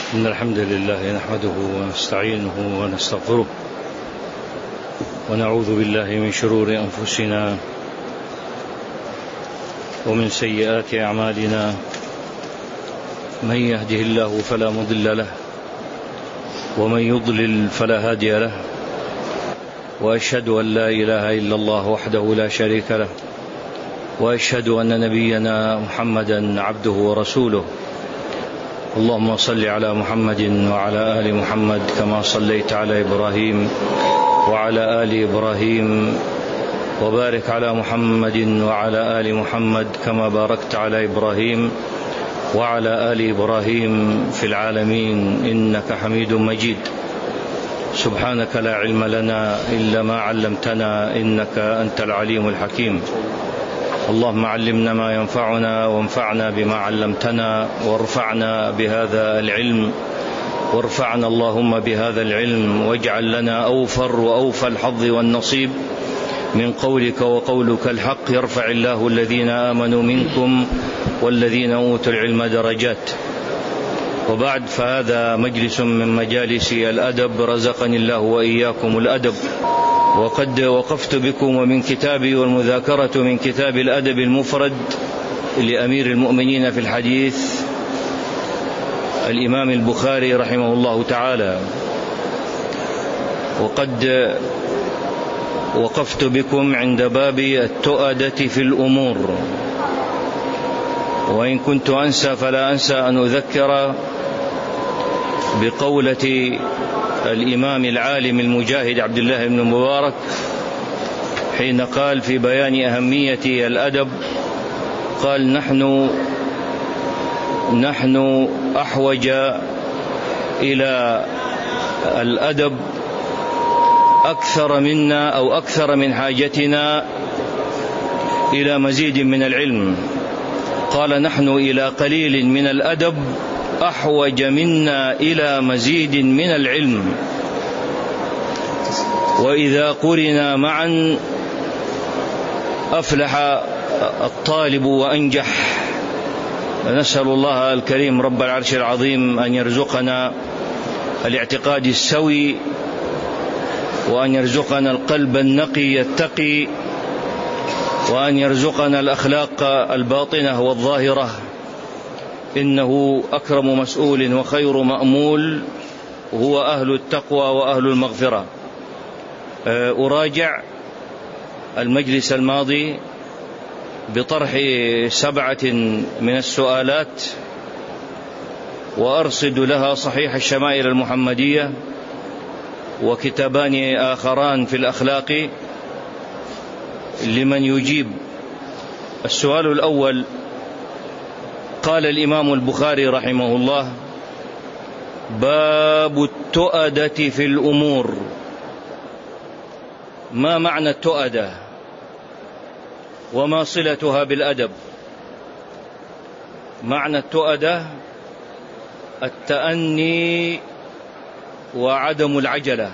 إن الحمد لله نحمده ونستعينه ونستغفره ونعوذ بالله من شرور أنفسنا ومن سيئات أعمالنا. من يهده الله فلا مضل له ومن يضلل فلا هادي له، وأشهد أن لا إله إلا الله وحده لا شريك له، وأشهد أن نبينا محمدا عبده ورسوله. اللهم صل على محمد وعلى آل محمد كما صليت على إبراهيم وعلى آل إبراهيم، وبارك على محمد وعلى آل محمد كما باركت على إبراهيم وعلى آل إبراهيم في العالمين إنك حميد مجيد. سبحانك لا علم لنا إلا ما علمتنا إنك أنت العليم الحكيم. اللهم علمنا ما ينفعنا وانفعنا بما علمتنا وارفعنا بهذا العلم، وارفعنا اللهم بهذا العلم، واجعل لنا أوفر وأوفى الحظ والنصيب من قولك وقولك الحق. يرفع الله الذين آمنوا منكم والذين أوتوا العلم درجات. وبعد، فهذا مجلس من مجالس الأدب، رزقني الله وإياكم الأدب. وقد وقفت بكم ومن كتابي والمذاكرة من كتاب الأدب المفرد لأمير المؤمنين في الحديث الإمام البخاري رحمه الله تعالى. وقد وقفت بكم عند باب التؤدة في الأمور، وإن كنت أنسى فلا أنسى أن أذكر بقولة الإمام العالم المجاهد عبد الله بن المبارك حين قال في بيان أهمية الأدب، قال: نحن أحوج إلى الأدب أكثر منا أو أكثر من حاجتنا إلى مزيد من العلم. قال: نحن إلى قليل من الأدب أحوج منا إلى مزيد من العلم، وإذا قرنا معا أفلح الطالب وأنجح. نسأل الله الكريم رب العرش العظيم أن يرزقنا الاعتقاد السوي، وأن يرزقنا القلب النقي التقي، وأن يرزقنا الأخلاق الباطنة والظاهرة، إنه أكرم مسؤول وخير مأمول، هو أهل التقوى وأهل المغفرة. أراجع المجلس الماضي بطرح 7 من السؤالات، وأرصد لها صحيح الشمائل المحمدية وكتابان آخران في الأخلاق لمن يجيب. السؤال الأول: قال الإمام البخاري رحمه الله: باب التؤدة في الأمور. ما معنى التؤدة وما صلتها بالأدب؟ معنى التؤدة التأني وعدم العجلة،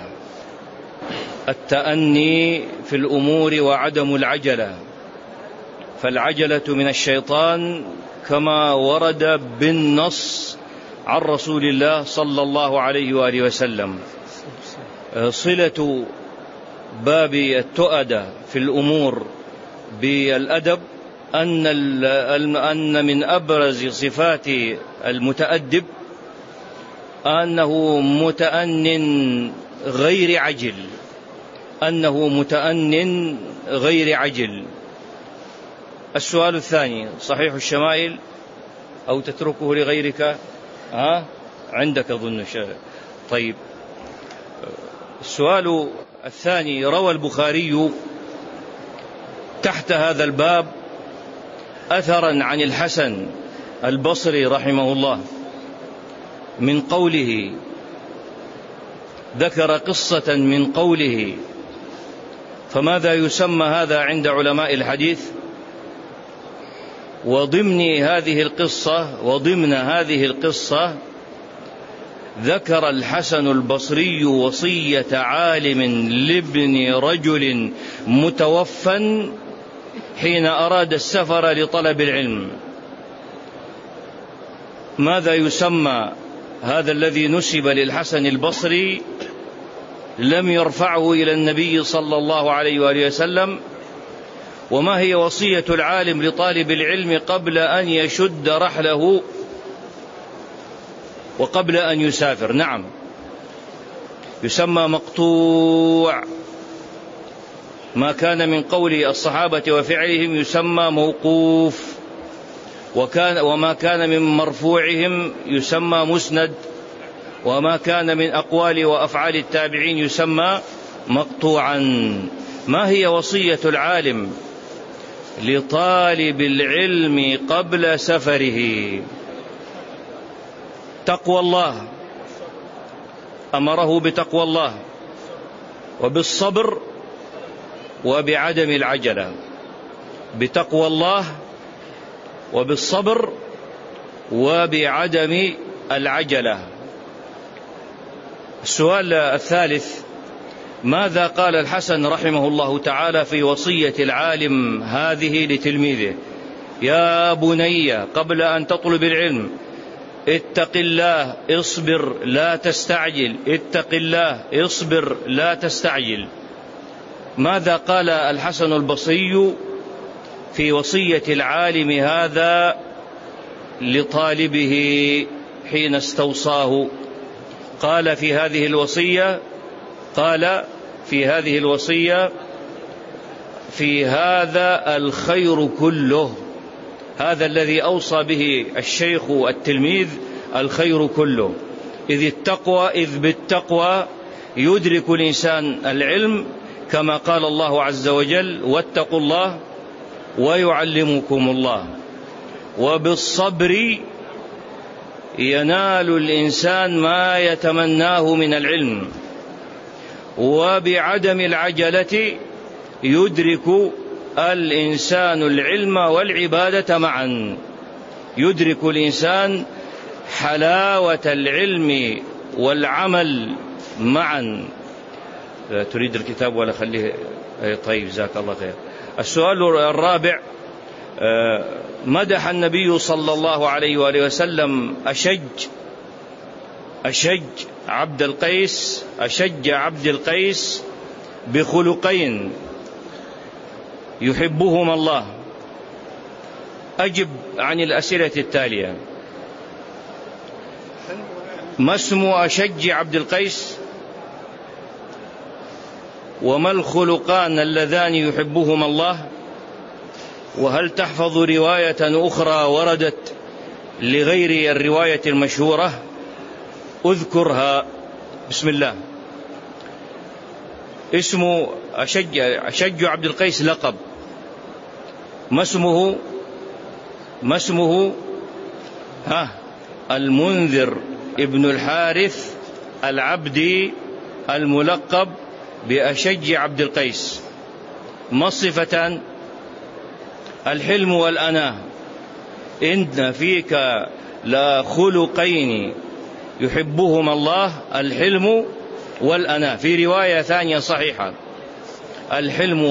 التأني في الأمور وعدم العجلة. فالعجلة من الشيطان كما ورد بالنص عن رسول الله صلى الله عليه وآله وسلم. صلة باب التؤدة في الأمور بالأدب أن من أبرز صفات المتأدب أنه متأن غير عجل، أنه متأن غير عجل. السؤال الثاني: صحيح الشمائل أو تتركه لغيرك؟ عندك أظن شيء. طيب، السؤال الثاني: روى البخاري تحت هذا الباب أثرا عن الحسن البصري رحمه الله من قوله، ذكر قصة من قوله، فماذا يسمى هذا عند علماء الحديث؟ وضمن هذه القصة ذكر الحسن البصري وصية عالم لابن رجل متوفى حين أراد السفر لطلب العلم. ماذا يسمى هذا الذي نسب للحسن البصري لم يرفعه إلى النبي صلى الله عليه وآله وسلم. وما هي وصية العالم لطالب العلم قبل أن يشد رحله وقبل أن يسافر؟ نعم، يسمى مقطوع. ما كان من قول الصحابة وفعلهم يسمى موقوف، وما كان من مرفوعهم يسمى مسند، وما كان من أقوال وأفعال التابعين يسمى مقطوعا. ما هي وصية العالم لطالب العلم قبل سفره؟ تقوى الله، أمره بتقوى الله وبالصبر وبعدم العجلة. بتقوى الله وبالصبر وبعدم العجلة. السؤال الثالث: ماذا قال الحسن رحمه الله تعالى في وصية العالم هذه لتلميذه؟ يا بني قبل أن تطلب العلم اتق الله اصبر لا تستعجل، اتق الله اصبر لا تستعجل. ماذا قال الحسن البصري في وصية العالم هذا لطالبه حين استوصاه؟ قال في هذه الوصية في هذا الخير كله. هذا الذي أوصى به الشيخ التلميذ الخير كله، إذ بالتقوى يدرك الإنسان العلم، كما قال الله عز وجل: واتقوا الله ويعلمكم الله. وبالصبر ينال الإنسان ما يتمناه من العلم. وبعدم العجلة يدرك الإنسان العلم والعبادة معا. يدرك الإنسان حلاوة العلم والعمل معا. تريد الكتاب ولا خليه؟ طيب، جزاك الله خير. السؤال الرابع: مدح النبي صلى الله عليه وآله وسلم أشج عبد القيس بخلقين يحبهما الله. أجب عن الأسئلة التالية: ما اسم أشج عبد القيس؟ وما الخلقان اللذان يحبهما الله؟ وهل تحفظ رواية أخرى وردت لغير الرواية المشهورة؟ أذكرها. بسم الله. اسم أشج عبد القيس لقب. ما اسمه؟ المنذر ابن الحارث العبدي الملقب بأشج عبد القيس. ما الصفتان؟ الحلم والأناة. إن فيك لخلقين يحبهما الله، الحلم والأناة. في رواية ثانية صحيحة: الحلم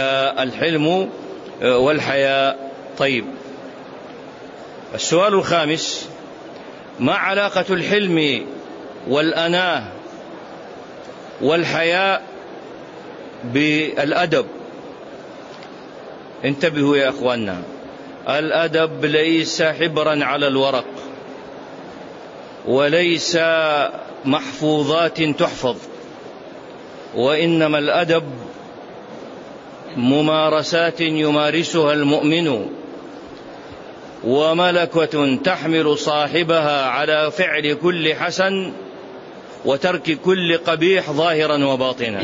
والحياء. طيب، السؤال الخامس: ما علاقة الحلم والأناة والحياء بالأدب؟ انتبهوا يا أخواننا، الأدب ليس حبرا على الورق، وليس محفوظات تحفظ، وإنما الأدب ممارسات يمارسها المؤمن، وملكة تحمل صاحبها على فعل كل حسن وترك كل قبيح ظاهرا وباطنا.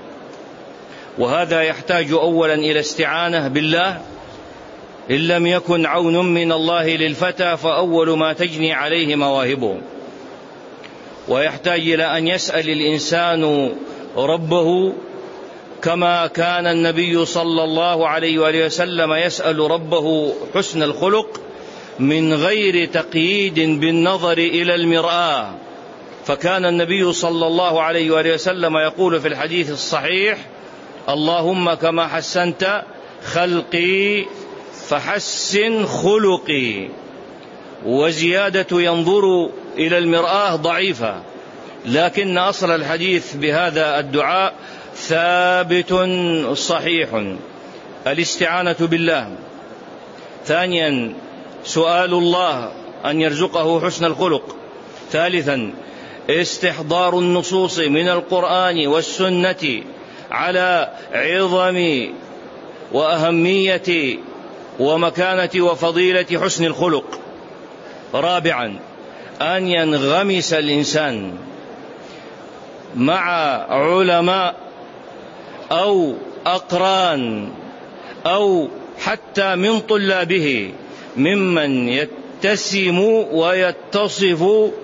وهذا يحتاج أولا إلى استعانة بالله، إن لم يكن عون من الله للفتى فأول ما تجني عليه مواهبه. ويحتاج إلى أن يسأل الإنسان ربه كما كان النبي صلى الله عليه وآله وسلم يسأل ربه حسن الخلق من غير تقييد بالنظر إلى المرآة. فكان النبي صلى الله عليه وآله وسلم يقول في الحديث الصحيح: اللهم كما حسنت خلقي فحسن خلقي. وزيادة ينظر إلى المرآة ضعيفة، لكن أصل الحديث بهذا الدعاء ثابت صحيح. الاستعانة بالله. ثانيا سؤال الله أن يرزقه حسن الخلق. ثالثا استحضار النصوص من القرآن والسنة على عظم وأهمية ومكانة وفضيلة حسن الخلق. رابعا أن ينغمس الإنسان مع علماء أو أقران أو حتى من طلابه ممن يتسم ويتصف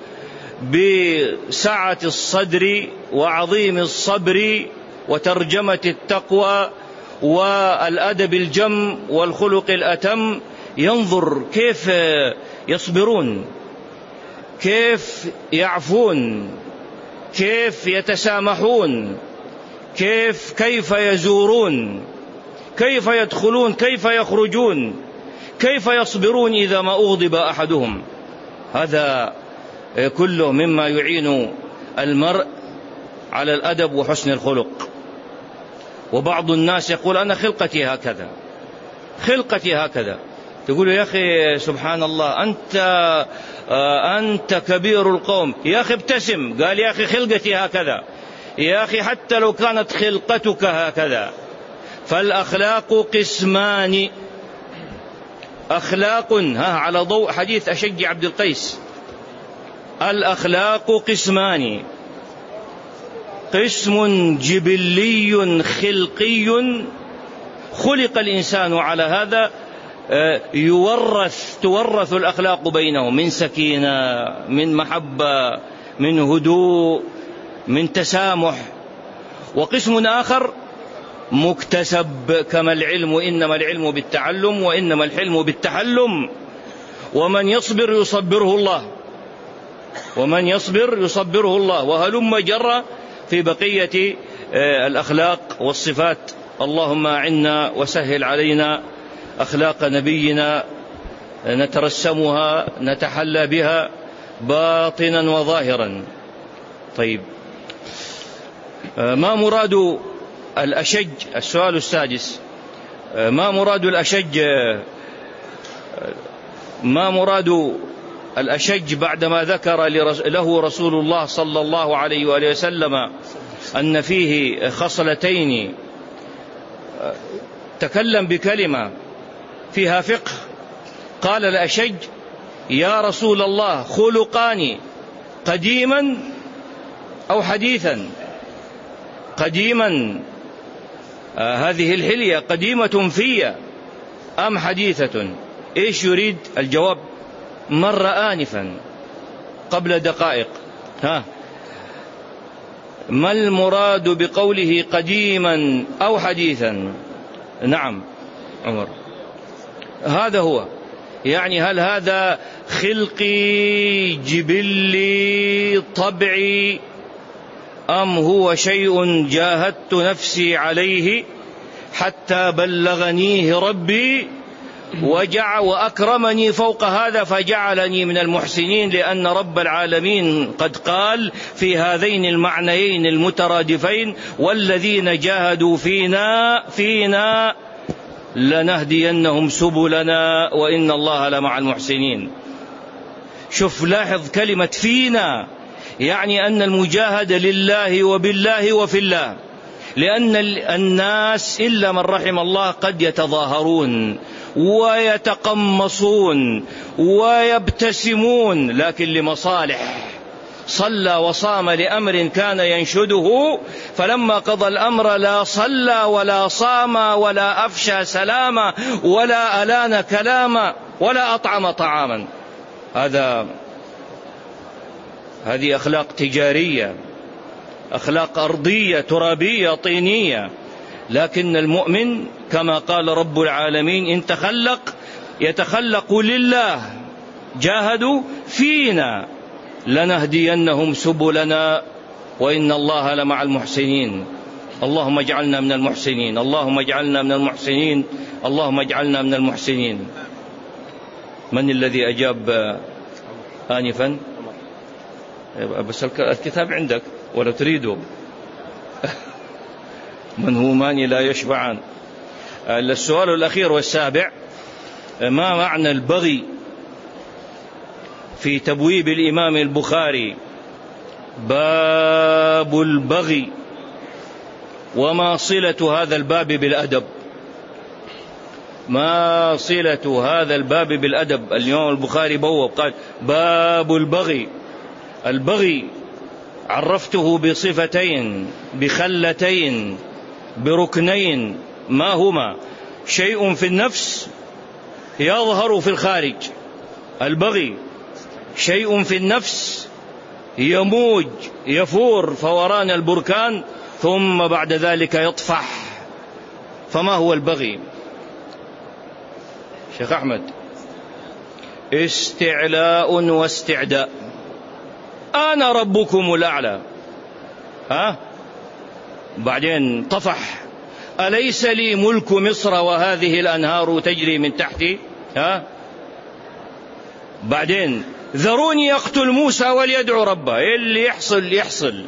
بسعة الصدر وعظيم الصبر وترجمة التقوى والأدب الجم والخلق الأتم، ينظر كيف يصبرون، كيف يعفون، كيف يتسامحون، كيف يزورون، كيف يدخلون، كيف يخرجون، كيف يصبرون إذا ما أغضب أحدهم. هذا كله مما يعين المرء على الأدب وحسن الخلق. وبعض الناس يقول أنا خلقتي هكذا. تقول يا أخي سبحان الله، أنت كبير القوم، يا أخي ابتسم. قال يا أخي خلقتي هكذا. يا أخي حتى لو كانت خلقتك هكذا. فالأخلاق قسمان. أخلاق على ضوء حديث أشج عبد القيس، الأخلاق قسمان: قسم جبلي خلقي خلق الإنسان على هذا، تورث الأخلاق بينهم من سكينة، من محبة، من هدوء، من تسامح. وقسم آخر مكتسب كما العلم، إنما العلم بالتعلم وإنما الحلم بالتحلم. ومن يصبر يصبره الله، وهلم جرى في بقية الأخلاق والصفات. اللهم أعنا وسهل علينا أخلاق نبينا نترسمها نتحلى بها باطنا وظاهرا. طيب، ما مراد الأشج؟ السؤال السادس: ما مراد الأشج بعدما ذكر له رسول الله صلى الله عليه وآله وسلم أن فيه خصلتين؟ تكلم بكلمة فيها فقه. قال الأشج: يا رسول الله، خلقان قديما أو حديثا؟ قديما، هذه الحلية قديمة في أم حديثة؟ إيش يريد؟ الجواب مر آنفا قبل دقائق. ما المراد بقوله قديما أو حديثا؟ نعم عمر، هذا هو. يعني هل هذا خلقي جبلي طبعي، أم هو شيء جاهدت نفسي عليه حتى بلغنيه ربي وأكرمني فوق هذا فجعلني من المحسنين؟ لأن رب العالمين قد قال في هذين المعنيين المترادفين: والذين جاهدوا فينا لنهدينهم سبلنا وإن الله لمع المحسنين. شوف، لاحظ كلمة فينا، يعني أن المجاهدة لله وبالله وفي الله. لأن الناس إلا من رحم الله قد يتظاهرون ويتقمصون ويبتسمون، لكن لمصالح. صلى وصام لأمر كان ينشده، فلما قضى الأمر لا صلى ولا صام ولا أفشى سلاما ولا ألان كلاما ولا أطعم طعاما. هذه أخلاق تجارية، أخلاق أرضية ترابية طينية. لكن المؤمن كما قال رب العالمين: إن يتخلق لله، جاهدوا فينا لنهدينهم سبلنا وإن الله لمع المحسنين. اللهم اجعلنا من المحسنين، اللهم اجعلنا من المحسنين، اللهم اجعلنا من المحسنين. من الذي أجاب آنفا؟ بس الكتاب عندك ولا تريده؟ منهومان لا يشبعان. السؤال الأخير والسابع: ما معنى البغي في تبويب الإمام البخاري؟ باب البغي، وما صلة هذا الباب بالأدب؟ ما صلة هذا الباب بالأدب؟ الإمام البخاري بوب قال باب البغي. البغي عرفته بصفتين، بخلتين، بركنين. ما هما؟ شيء في النفس يظهر في الخارج. البغي شيء في النفس يموج يفور فوران البركان ثم بعد ذلك يطفح. فما هو البغي؟ شيخ أحمد: استعلاء واستعداء. أنا ربكم الأعلى. بعدين طفح: أليس لي ملك مصر وهذه الأنهار تجري من تحتي؟ بعدين ذروني يقتل موسى وليدعو ربه. اللي يحصل.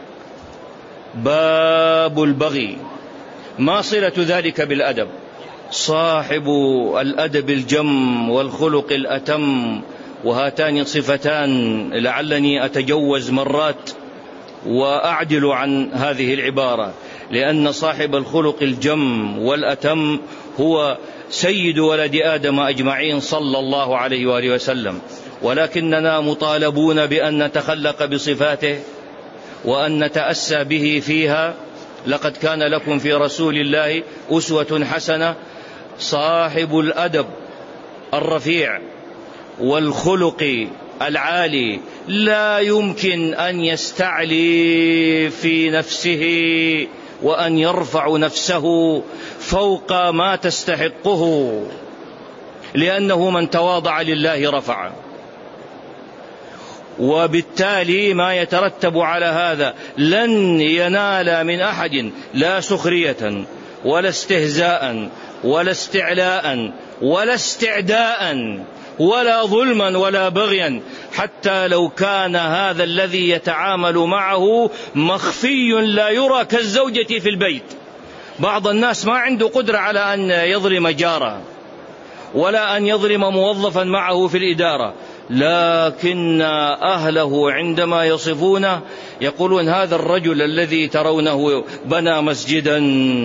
باب البغي. ما صلة ذلك بالأدب؟ صاحب الأدب الجم والخلق الأتم، وهاتان صفتان لعلني أتجوز مرات وأعدل عن هذه العبارة، لأن صاحب الخلق الجم والأتم هو سيد ولد آدم أجمعين صلى الله عليه وآله وسلم، ولكننا مطالبون بأن نتخلق بصفاته وأن نتأسى به فيها. لقد كان لكم في رسول الله أسوة حسنة. صاحب الأدب الرفيع والخلق العالي لا يمكن أن يستعلي في نفسه وأن يرفع نفسه فوق ما تستحقه، لأنه من تواضع لله رفعه. وبالتالي ما يترتب على هذا لن ينال من أحد لا سخرية ولا استهزاء ولا استعلاء ولا استعداء ولا ظلما ولا بغيا، حتى لو كان هذا الذي يتعامل معه مخفي لا يرى كالزوجة في البيت. بعض الناس ما عنده قدرة على أن يظلم جاره ولا أن يظلم موظفا معه في الإدارة، لكن أهله عندما يصفونه يقولون هذا الرجل الذي ترونه بنى مسجدا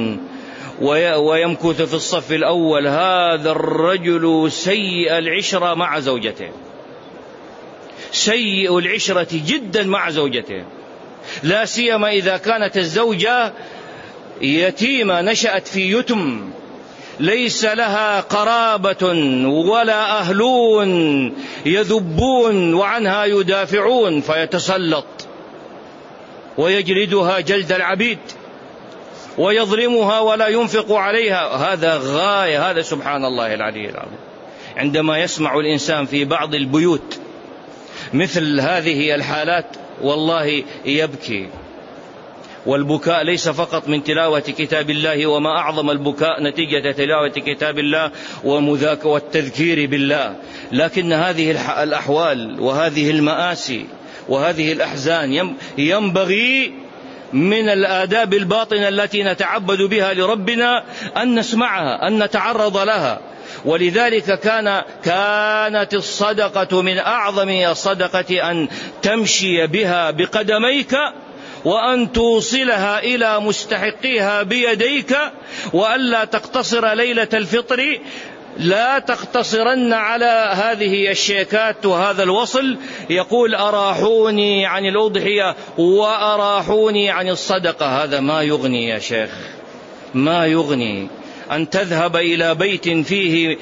ويمكث في الصف الأول، هذا الرجل سيء العشرة مع زوجته، سيء العشرة جدا مع زوجته، لا سيما إذا كانت الزوجة يتيمة نشأت في يتم ليس لها قرابة ولا أهلون يذبون وعنها يدافعون، فيتسلط ويجلدها جلد العبيد ويظلمها ولا ينفق عليها. هذا غاية، هذا سبحان الله العلي العظيم. عندما يسمع الإنسان في بعض البيوت مثل هذه الحالات والله يبكي. والبكاء ليس فقط من تلاوة كتاب الله، وما أعظم البكاء نتيجة تلاوة كتاب الله والتذكير بالله، لكن هذه الأحوال وهذه المآسي وهذه الأحزان ينبغي من الآداب الباطنة التي نتعبد بها لربنا أن نسمعها، أن نتعرض لها. ولذلك كانت الصدقة من أعظم الصدقة أن تمشي بها بقدميك وأن توصلها إلى مستحقيها بيديك، وألا تقتصر ليلة الفطر، لا تقتصرن على هذه الشيكات وهذا الوصل. يقول أراحوني عن الأضحية وأراحوني عن الصدقة. هذا ما يغني يا شيخ، ما يغني أن تذهب إلى بيت فيه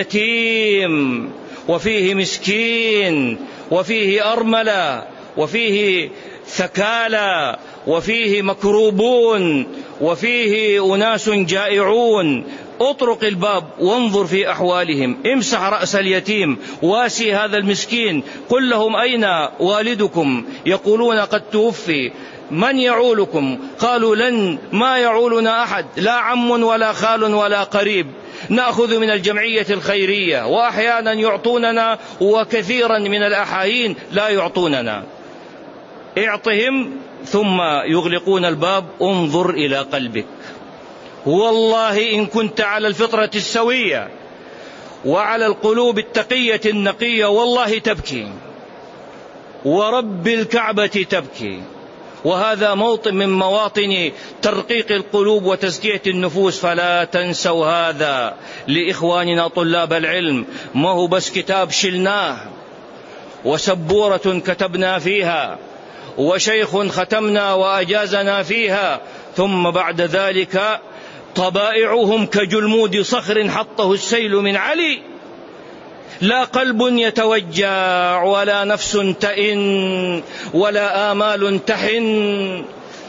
يتيم وفيه مسكين وفيه أرملة وفيه ثكالى وفيه مكروبون وفيه أناس جائعون. اطرق الباب وانظر في أحوالهم، امسح رأس اليتيم، واسي هذا المسكين، قل لهم أين والدكم؟ يقولون قد توفي. من يعولكم؟ قالوا ما يعولنا أحد، لا عم ولا خال ولا قريب، نأخذ من الجمعية الخيرية، وأحيانا يعطوننا وكثيرا من الأحايين لا يعطوننا. اعطهم ثم يغلقون الباب. انظر إلى قلبك، والله إن كنت على الفطرة السوية وعلى القلوب التقية النقية والله تبكي، ورب الكعبة تبكي. وهذا موطن من مواطن ترقيق القلوب وتزكية النفوس، فلا تنسوا هذا لإخواننا طلاب العلم. ما هو بس كتاب شلناه وسبورة كتبنا فيها وشيخ ختمنا وأجازنا فيها، ثم بعد ذلك طبائعهم كجلمود صخر حطه السيل من علي. لا قلب يتوجع ولا نفس تئن ولا آمال تحن،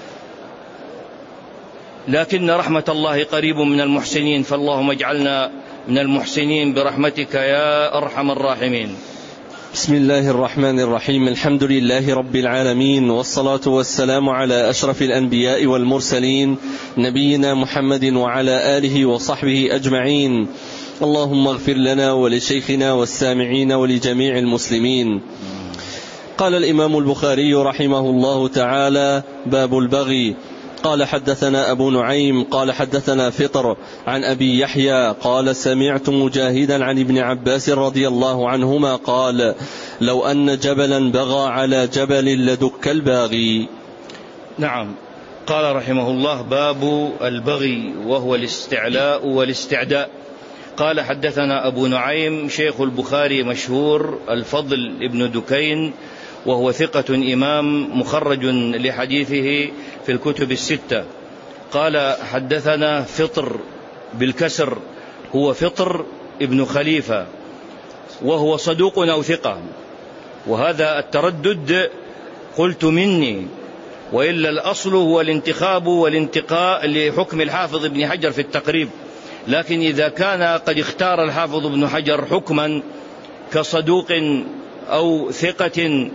لكن رحمة الله قريب من المحسنين، فاللهم اجعلنا من المحسنين برحمتك يا أرحم الراحمين. بسم الله الرحمن الرحيم. الحمد لله رب العالمين، والصلاة والسلام على أشرف الأنبياء والمرسلين نبينا محمد وعلى آله وصحبه أجمعين. اللهم اغفر لنا ولشيخنا والسامعين ولجميع المسلمين. قال الإمام البخاري رحمه الله تعالى: باب البغي. قال حدثنا أبو نعيم قال حدثنا فطر عن أبي يحيى قال سمعت مجاهدا عن ابن عباس رضي الله عنهما قال: لو أن جبلا بغى على جبل لدك الباغي. نعم. قال رحمه الله: باب البغي، وهو الاستعلاء والاستعداء. قال حدثنا أبو نعيم شيخ البخاري مشهور الفضل ابن دكين، وهو ثقة إمام مخرج لحديثه في الكتب الستة. قال حدثنا فطر بالكسر، هو فطر ابن خليفة، وهو صدوق أو ثقة، وهذا التردد قلت مني، وإلا الأصل هو الانتخاب والانتقاء لحكم الحافظ ابن حجر في التقريب. لكن إذا كان قد اختار الحافظ ابن حجر حكما كصدوق أو ثقة،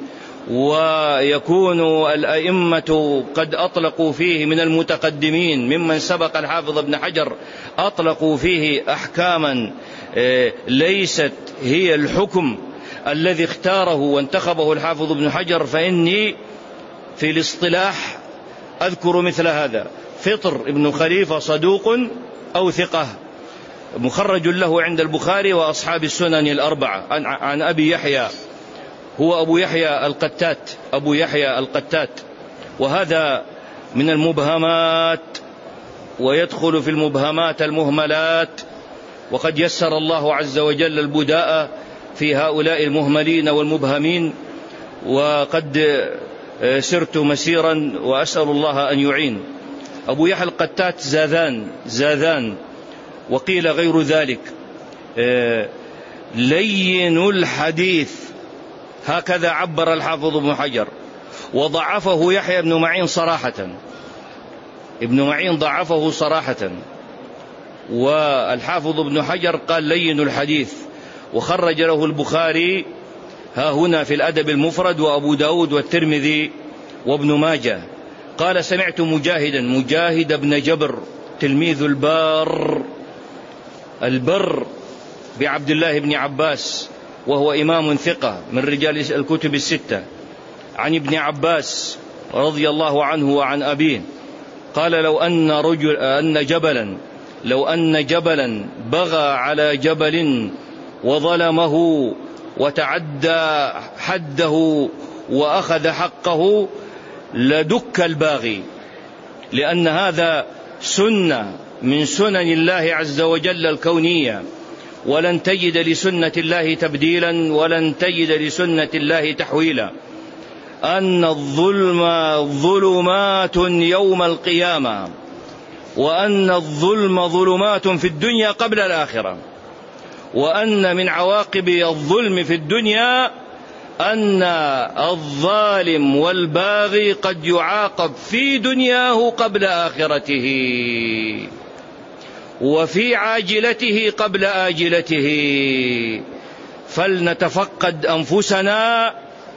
ويكون الأئمة قد أطلقوا فيه من المتقدمين ممن سبق الحافظ ابن حجر أطلقوا فيه أحكاما ليست هي الحكم الذي اختاره وانتخبه الحافظ ابن حجر، فإني في الاصطلاح أذكر مثل هذا: فطر ابن خليفة صدوق أو ثقة، مخرج له عند البخاري وأصحاب السنن الأربعة. عن أبي يحيى، هو أبو يحيى القتات، أبو يحيى القتات، وهذا من المبهمات، ويدخل في المبهمات المهملات، وقد يسر الله عز وجل البداء في هؤلاء المهملين والمبهمين، وقد سرت مسيرا وأسأل الله أن يعين. أبو يحيى القتات زاذان، وقيل غير ذلك، لين الحديث، هكذا عبر الحافظ ابن حجر، وضعفه يحيى بن معين صراحة، ابن معين ضعفه صراحة، والحافظ ابن حجر قال لين الحديث، وخرج له البخاري ها هنا في الأدب المفرد وأبو داود والترمذي وابن ماجه. قال سمعت مجاهد بن جبر تلميذ البر بعبد الله بن عباس، وهو إمام ثقة من رجال الكتب الستة، عن ابن عباس رضي الله عنه وعن أبيه قال: لو أن جبلا بغى على جبل وظلمه وتعدى حده وأخذ حقه لدك الباغي، لأن هذا سنة من سنن الله عز وجل الكونية، ولن تجد لسنة الله تبديلا ولن تجد لسنة الله تحويلا. أن الظلم ظلمات يوم القيامة، وأن الظلم ظلمات في الدنيا قبل الآخرة، وأن من عواقب الظلم في الدنيا أن الظالم والباغي قد يعاقب في دنياه قبل آخرته، وفي عاجلته قبل آجلته. فلنتفقد أنفسنا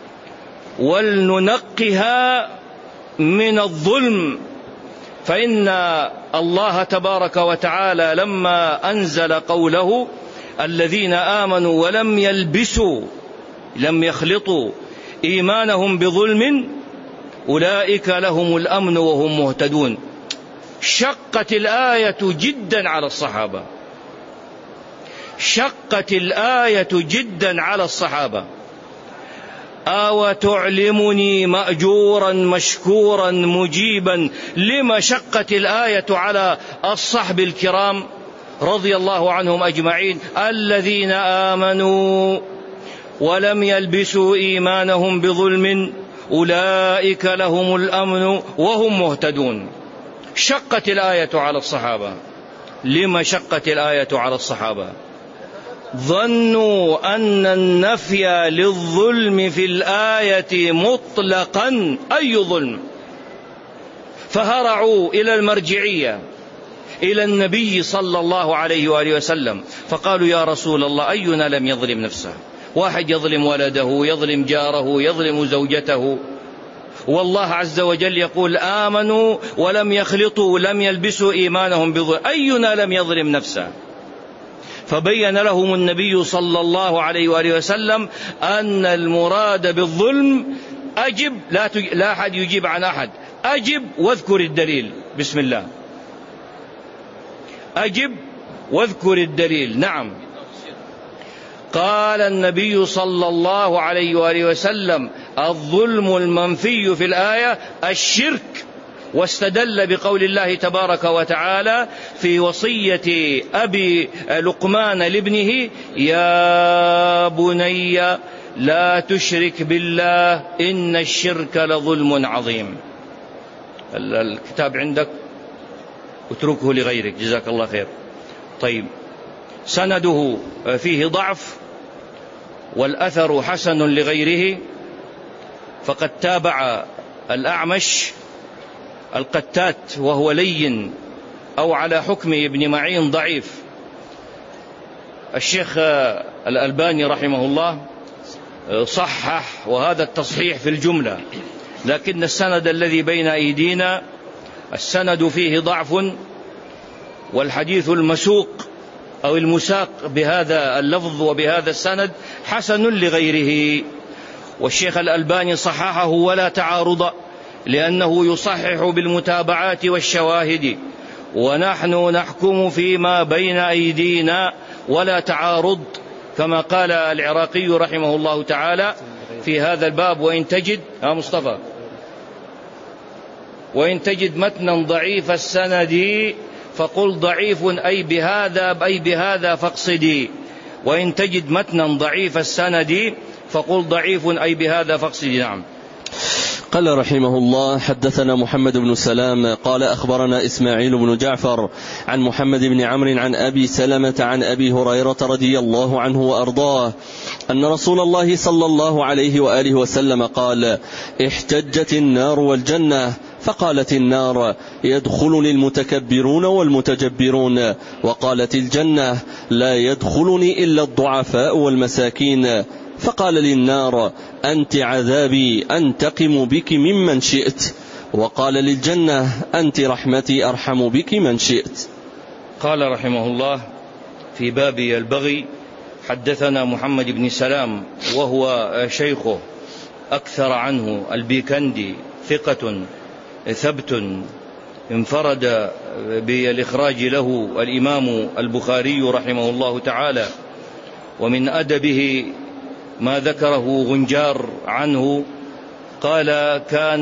ولننقها من الظلم، فإن الله تبارك وتعالى لما أنزل قوله: الذين آمنوا ولم يلبسوا، لم يخلطوا إيمانهم بظلم، أولئك لهم الأمن وهم مهتدون. شقت الآية جدا على الصحابة، شقت الآية جدا على الصحابة. أو تعلمني مأجورا مشكورا مجيبا لما شقت الآية على الصحب الكرام رضي الله عنهم أجمعين، الذين آمنوا ولم يلبسوا إيمانهم بظلم أولئك لهم الأمن وهم مهتدون. شقت الآية على الصحابة. لما شقت الآية على الصحابة؟ ظنوا أن النفي للظلم في الآية مطلقا أي ظلم، فهرعوا إلى المرجعية إلى النبي صلى الله عليه وآله وسلم، فقالوا يا رسول الله أينا لم يظلم نفسه؟ واحد يظلم ولده، يظلم جاره، يظلم زوجته، والله عز وجل يقول آمنوا ولم يخلطوا لم يلبسوا إيمانهم بظلم، أينا لم يظلم نفسه؟ فبين لهم النبي صلى الله عليه وآله وسلم أن المراد بالظلم أجب، لا أحد يجيب عن أحد، أجب واذكر الدليل. بسم الله، أجب واذكر الدليل. نعم، قال النبي صلى الله عليه وآله وسلم الظلم المنفي في الآية الشرك، واستدل بقول الله تبارك وتعالى في وصية أبي لقمان لابنه يا بني لا تشرك بالله إن الشرك لظلم عظيم. الكتاب عندك اتركه لغيرك، جزاك الله خير. طيب، سنده فيه ضعف والأثر حسن لغيره، فقد تابع الأعمش القتات وهو لين أو على حكم ابن معين ضعيف. الشيخ الألباني رحمه الله صحح، وهذا التصحيح في الجملة، لكن السند الذي بين أيدينا السند فيه ضعف، والحديث المسوق أو المساق بهذا اللفظ وبهذا السند حسن لغيره. والشيخ الألباني صححه ولا تعارض، لأنه يصحح بالمتابعات والشواهد، ونحن نحكم فيما بين أيدينا ولا تعارض، كما قال العراقي رحمه الله تعالى في هذا الباب وإن تجد مصطفى وإن تجد متنا ضعيف السند فقل ضعيف أي بهذا فاقصدي، وإن تجد متنا ضعيف السند فقل ضعيف أي بهذا فاقصدي. نعم. قال رحمه الله حدثنا محمد بن سلام قال أخبرنا إسماعيل بن جعفر عن محمد بن عمرو عن أبي سلمة عن أبي هريرة رضي الله عنه وأرضاه أن رسول الله صلى الله عليه وآله وسلم قال احتجت النار والجنة، فقالت النار يدخلني المتكبرون والمتجبرون، وقالت الجنة لا يدخلني إلا الضعفاء والمساكين، فقال للنار أنت عذابي أنتقم بك ممن شئت، وقال للجنة أنت رحمتي أرحم بك من شئت. قال رحمه الله في باب البغي حدثنا محمد بن سلام وهو شيخه أكثر عنه البيكندي، ثقة ثبت انفرد بالإخراج له الإمام البخاري رحمه الله تعالى. ومن أدبه ما ذكره غنجار عنه، قال كان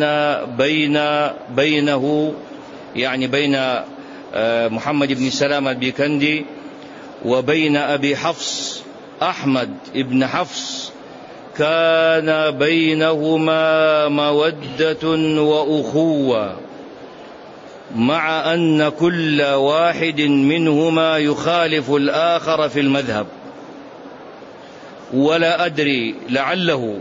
بينه يعني بين محمد بن سلام البيكندي وبين أبي حفص أحمد بن حفص كان بينهما مودة وأخوة، مع أن كل واحد منهما يخالف الآخر في المذهب، ولا أدري لعله،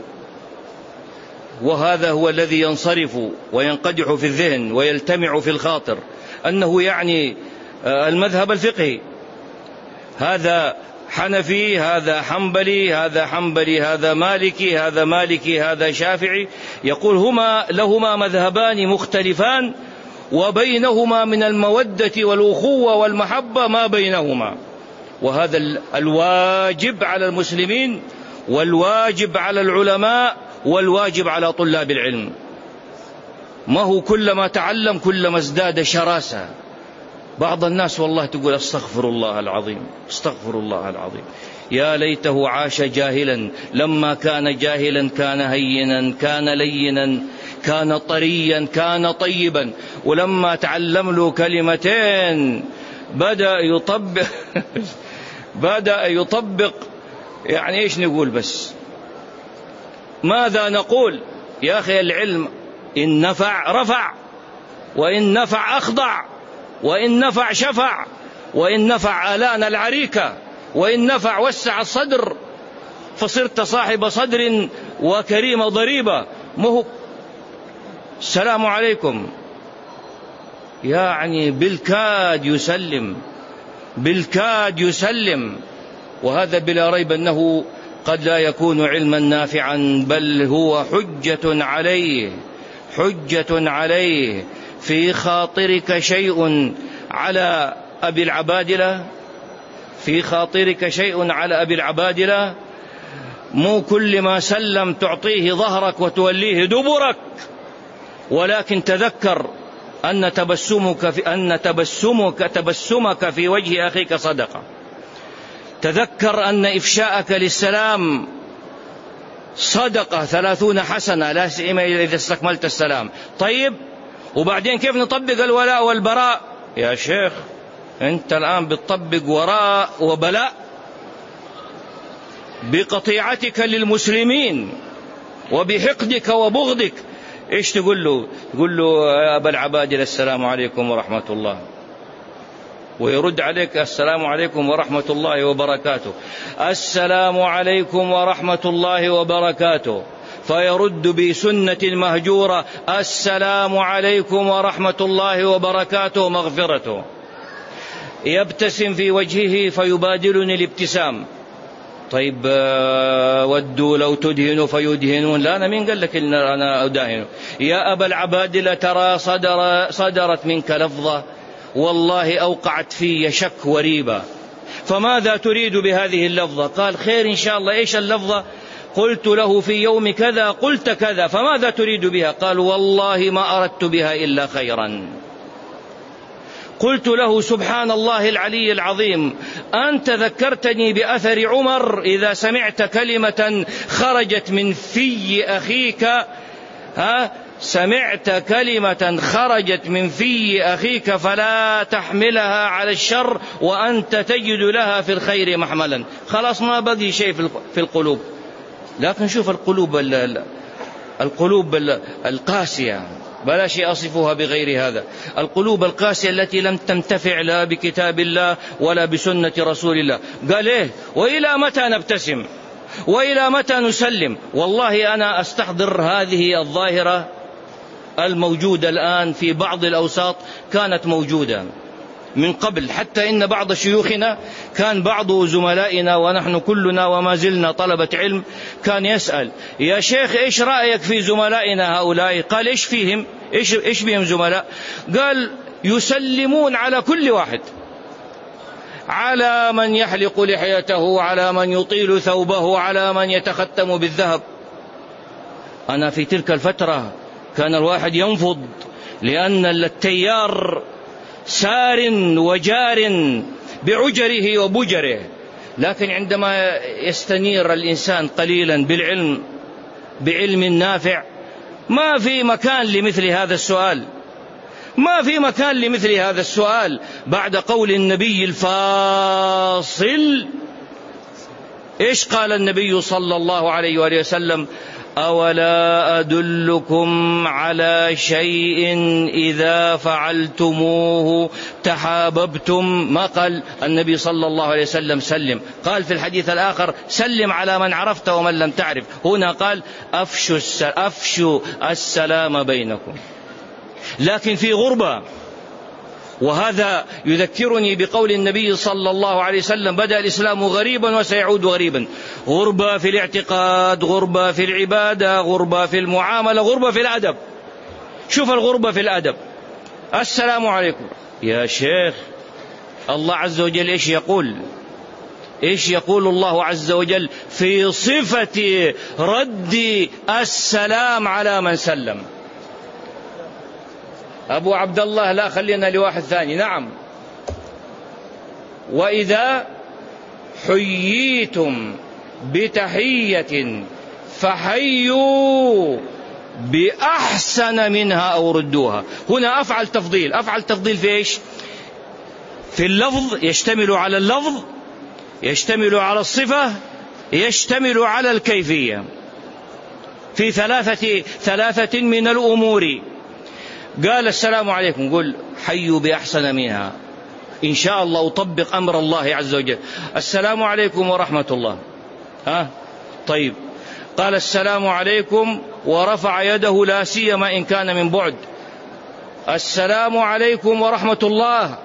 وهذا هو الذي ينصرف وينقدح في الذهن ويلتمع في الخاطر، أنه يعني المذهب الفقهي، هذا حنفي هذا حنبلي هذا حنبلي هذا مالكي هذا مالكي هذا شافعي، يقول لهما مذهبان مختلفان وبينهما من المودة والأخوة والمحبة ما بينهما، وهذا الواجب على المسلمين والواجب على العلماء والواجب على طلاب العلم. ما هو كلما تعلم كلما ازداد شراسة. بعض الناس والله تقول استغفر الله العظيم، استغفر الله العظيم، يا ليته عاش جاهلا، لما كان جاهلا كان هينا، كان لينا، كان طريا، كان طيبا، ولما تعلم له كلمتين بدأ يطبق بدأ يطبق. يعني ايش نقول بس؟ ماذا نقول؟ يا أخي العلم إن نفع رفع، وإن نفع أخضع، وإن نفع شفع، وإن نفع آلان العريكة، وإن نفع وسع الصدر، فصرت صاحب صدر وكريم ضريبة. مهو السلام عليكم يعني بالكاد يسلم، بالكاد يسلم. وهذا بلا ريب أنه قد لا يكون علما نافعا، بل هو حجة عليه، حجة عليه. في خاطرك شيء على أبي العبادلة، في خاطرك شيء على أبي العبادلة، مو كل ما سلم تعطيه ظهرك وتوليه دبرك، ولكن تذكر أن تبسمك في وجه أخيك صدقة. تذكر أن إفشاءك للسلام صدقة 30 حسنة، لا سيما إذا استكملت السلام. طيب وبعدين كيف نطبق الولاء والبراء؟ يا شيخ أنت الآن بتطبق وراء وبلاء بقطيعتك للمسلمين وبحقدك وبغضك. إيش تقول له؟ تقول له يا أبا العبادلة السلام عليكم ورحمة الله، ويرد عليك السلام عليكم ورحمة الله وبركاته، السلام عليكم ورحمة الله وبركاته، فيرد بسنة المهجورة السلام عليكم ورحمة الله وبركاته مغفرته. يبتسم في وجهه فيبادلني الابتسام. طيب ودوا لو تدهن فيدهنون، لا أنا مين قال لك إن أنا أدهن؟ يا أبا العبادلة ترى صدرت منك لفظة والله أوقعت في شك وريبة، فماذا تريد بهذه اللفظة؟ قال خير إن شاء الله. إيش اللفظة؟ قلت له في يوم كذا قلت كذا، فماذا تريد بها؟ قال والله ما أردت بها إلا خيرا. قلت له سبحان الله العلي العظيم، أنت ذكرتني بأثر عمر إذا سمعت كلمة خرجت من في أخيك، سمعت كلمة خرجت من في أخيك فلا تحملها على الشر وأنت تجد لها في الخير محملا. خلاص ما بقي شيء في القلوب. لكن شوف القلوب القاسية، بلا شيء أصفها بغير هذا، القلوب القاسية التي لم تنتفع لا بكتاب الله ولا بسنة رسول الله. قال إيه؟ وإلى متى نبتسم؟ وإلى متى نسلم؟ والله أنا أستحضر هذه الظاهرة الموجودة الآن في بعض الأوساط، كانت موجودة من قبل، حتى إن بعض شيوخنا كان بعض زملائنا ونحن كلنا وما زلنا طلبة علم كان يسأل يا شيخ إيش رأيك في زملائنا هؤلاء؟ قال إيش فيهم؟ إيش بهم زملاء؟ قال يسلمون على كل واحد، على من يحلق لحيته، على من يطيل ثوبه، على من يتختم بالذهب. أنا في تلك الفترة كان الواحد ينفض، لأن التيار سار وجار بعجره وبجره. لكن عندما يستنير الإنسان قليلا بعلم نافع، ما في مكان لمثل هذا السؤال، ما في مكان لمثل هذا السؤال بعد قول النبي الفاصل. إيش قال النبي صلى الله عليه وآله وسلم؟ أولا أدلكم على شيء إذا فعلتموه تحاببتم؟ ما قال النبي صلى الله عليه وسلم سلم، قال في الحديث الآخر سلم على من عرفت ومن لم تعرف. هنا قال أفشوا السلام بينكم. لكن في غربة، وهذا يذكرني بقول النبي صلى الله عليه وسلم بدأ الإسلام غريبا وسيعود غريبا. غربة في الاعتقاد، غربة في العبادة، غربة في المعاملة، غربة في الأدب. شوف الغربة في الأدب، السلام عليكم يا شيخ. الله عز وجل إيش يقول؟ إيش يقول الله عز وجل في صفة رد السلام على من سلم؟ أبو عبد الله لا، خلينا لواحد ثاني. نعم. وإذا حييتم بتحية فحيوا بأحسن منها أو ردوها. هنا أفعل تفضيل. أفعل تفضيل في إيش؟ في اللفظ، يشتمل على اللفظ، يشتمل على الصفة، يشتمل على الكيفية، في ثلاثة من الأمور. قال السلام عليكم، قل حيوا بأحسن منها، إن شاء الله أطبق أمر الله عز وجل. السلام عليكم ورحمة الله. طيب، قال السلام عليكم ورفع يده، لا سيما إن كان من بعد. السلام عليكم ورحمة الله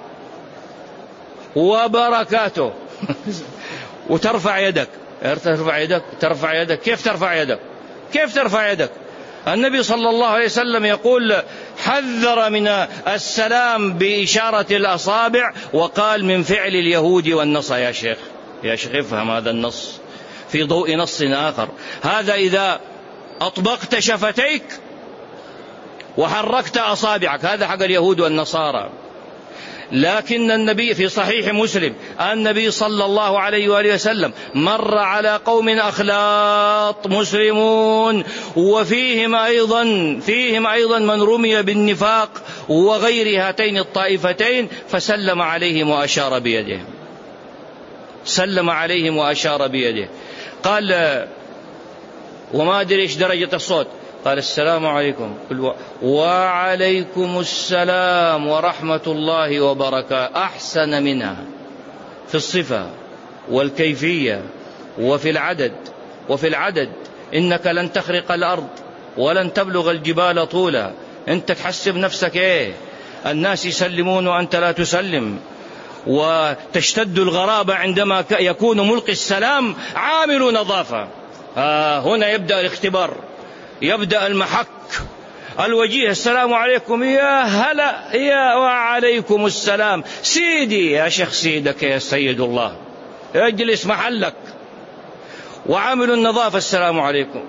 وبركاته. وترفع يدك. ترفع يدك. كيف ترفع يدك؟ كيف ترفع يدك؟ النبي صلى الله عليه وسلم يقول حذر من السلام بإشارة الأصابع، وقال من فعل اليهود والنصارى. يا شيخ افهم هذا النص في ضوء نص آخر. هذا إذا أطبقت شفتيك وحركت أصابعك، هذا حق اليهود والنصارى. لكن النبي في صحيح مسلم، النبي صلى الله عليه وآله وسلم مر على قوم أخلاط مسلمون، وفيهم أيضا من رمي بالنفاق وغير هاتين الطائفتين، فسلم عليهم وأشار بيده. سلم عليهم وأشار بيده. قال وما أدري إيش درجة الصوت، قال السلام عليكم، وعليكم السلام ورحمة الله وبركاته، أحسن منها في الصفة والكيفية وفي العدد. إنك لن تخرق الأرض ولن تبلغ الجبال طولا. أنت تحسب نفسك إيه؟ الناس يسلمون وأنت لا تسلم. وتشتد الغرابة عندما يكون ملقي السلام عامل نظافة. هنا يبدأ الاختبار، يبدأ المحك. الوجيه السلام عليكم، يا هلا، يا وعليكم السلام. سيدي يا شيخ، سيدك يا سيد الله، اجلس محلك. وعامل النظافة السلام عليكم،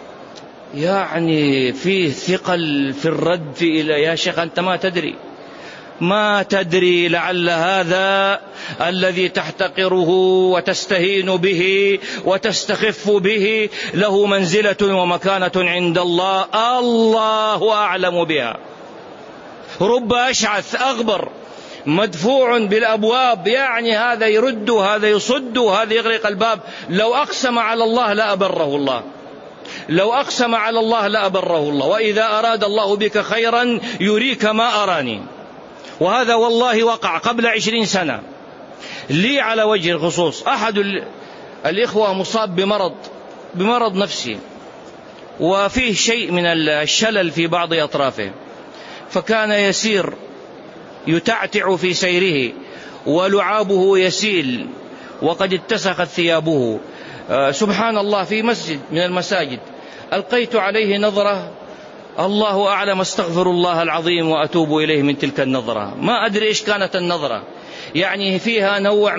يعني فيه ثقل في الرد يا شيخ أنت ما تدري لعل هذا الذي تحتقره وتستهين به وتستخف به له منزلة ومكانة عند الله، الله أعلم بها. رب أشعث أغبر مدفوع بالأبواب، يعني هذا يرد وهذا يصد وهذا يغلق الباب. لو أقسم على الله لأبره الله، لو أقسم على الله لأبره الله. وإذا أراد الله بك خيرا يريك ما أراني. وهذا والله وقع قبل 20 سنة لي على وجه الخصوص. أحد الإخوة مصاب بمرض نفسي، وفيه شيء من الشلل في بعض أطرافه، فكان يسير يتعتع في سيره ولعابه يسيل وقد اتسخت ثيابه. سبحان الله، في مسجد من المساجد ألقيت عليه نظرة، الله أعلم، استغفر الله العظيم وأتوب إليه من تلك النظرة. ما أدري إيش كانت النظرة، يعني فيها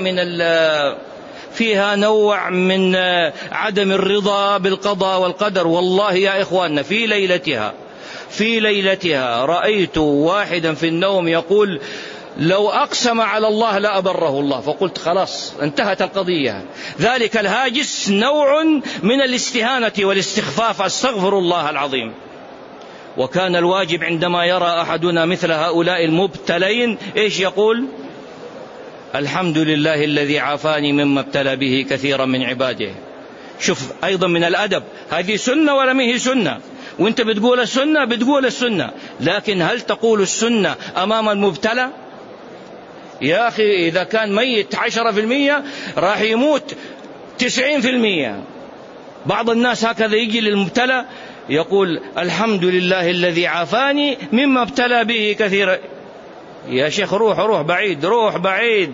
نوع من عدم الرضا بالقضاء والقدر. والله يا إخواننا، في ليلتها رأيت واحدا في النوم يقول لو أقسم على الله لأبره الله. فقلت خلاص انتهت القضية. ذلك الهاجس نوع من الاستهانة والاستخفاف، استغفر الله العظيم. وكان الواجب عندما يرى أحدنا مثل هؤلاء المبتلين إيش يقول؟ الحمد لله الذي عافاني مما ابتلى به كثيرا من عباده. شوف أيضا من الأدب، هذه سنة ولا هي سنة؟ وانت بتقول السنة، لكن هل تقول السنة أمام المبتلى؟ يا أخي إذا كان ميت 10% راح يموت 90%. بعض الناس هكذا يجي للمبتلى يقول الحمد لله الذي عافاني مما ابتلى به كثيرا. يا شيخ روح بعيد،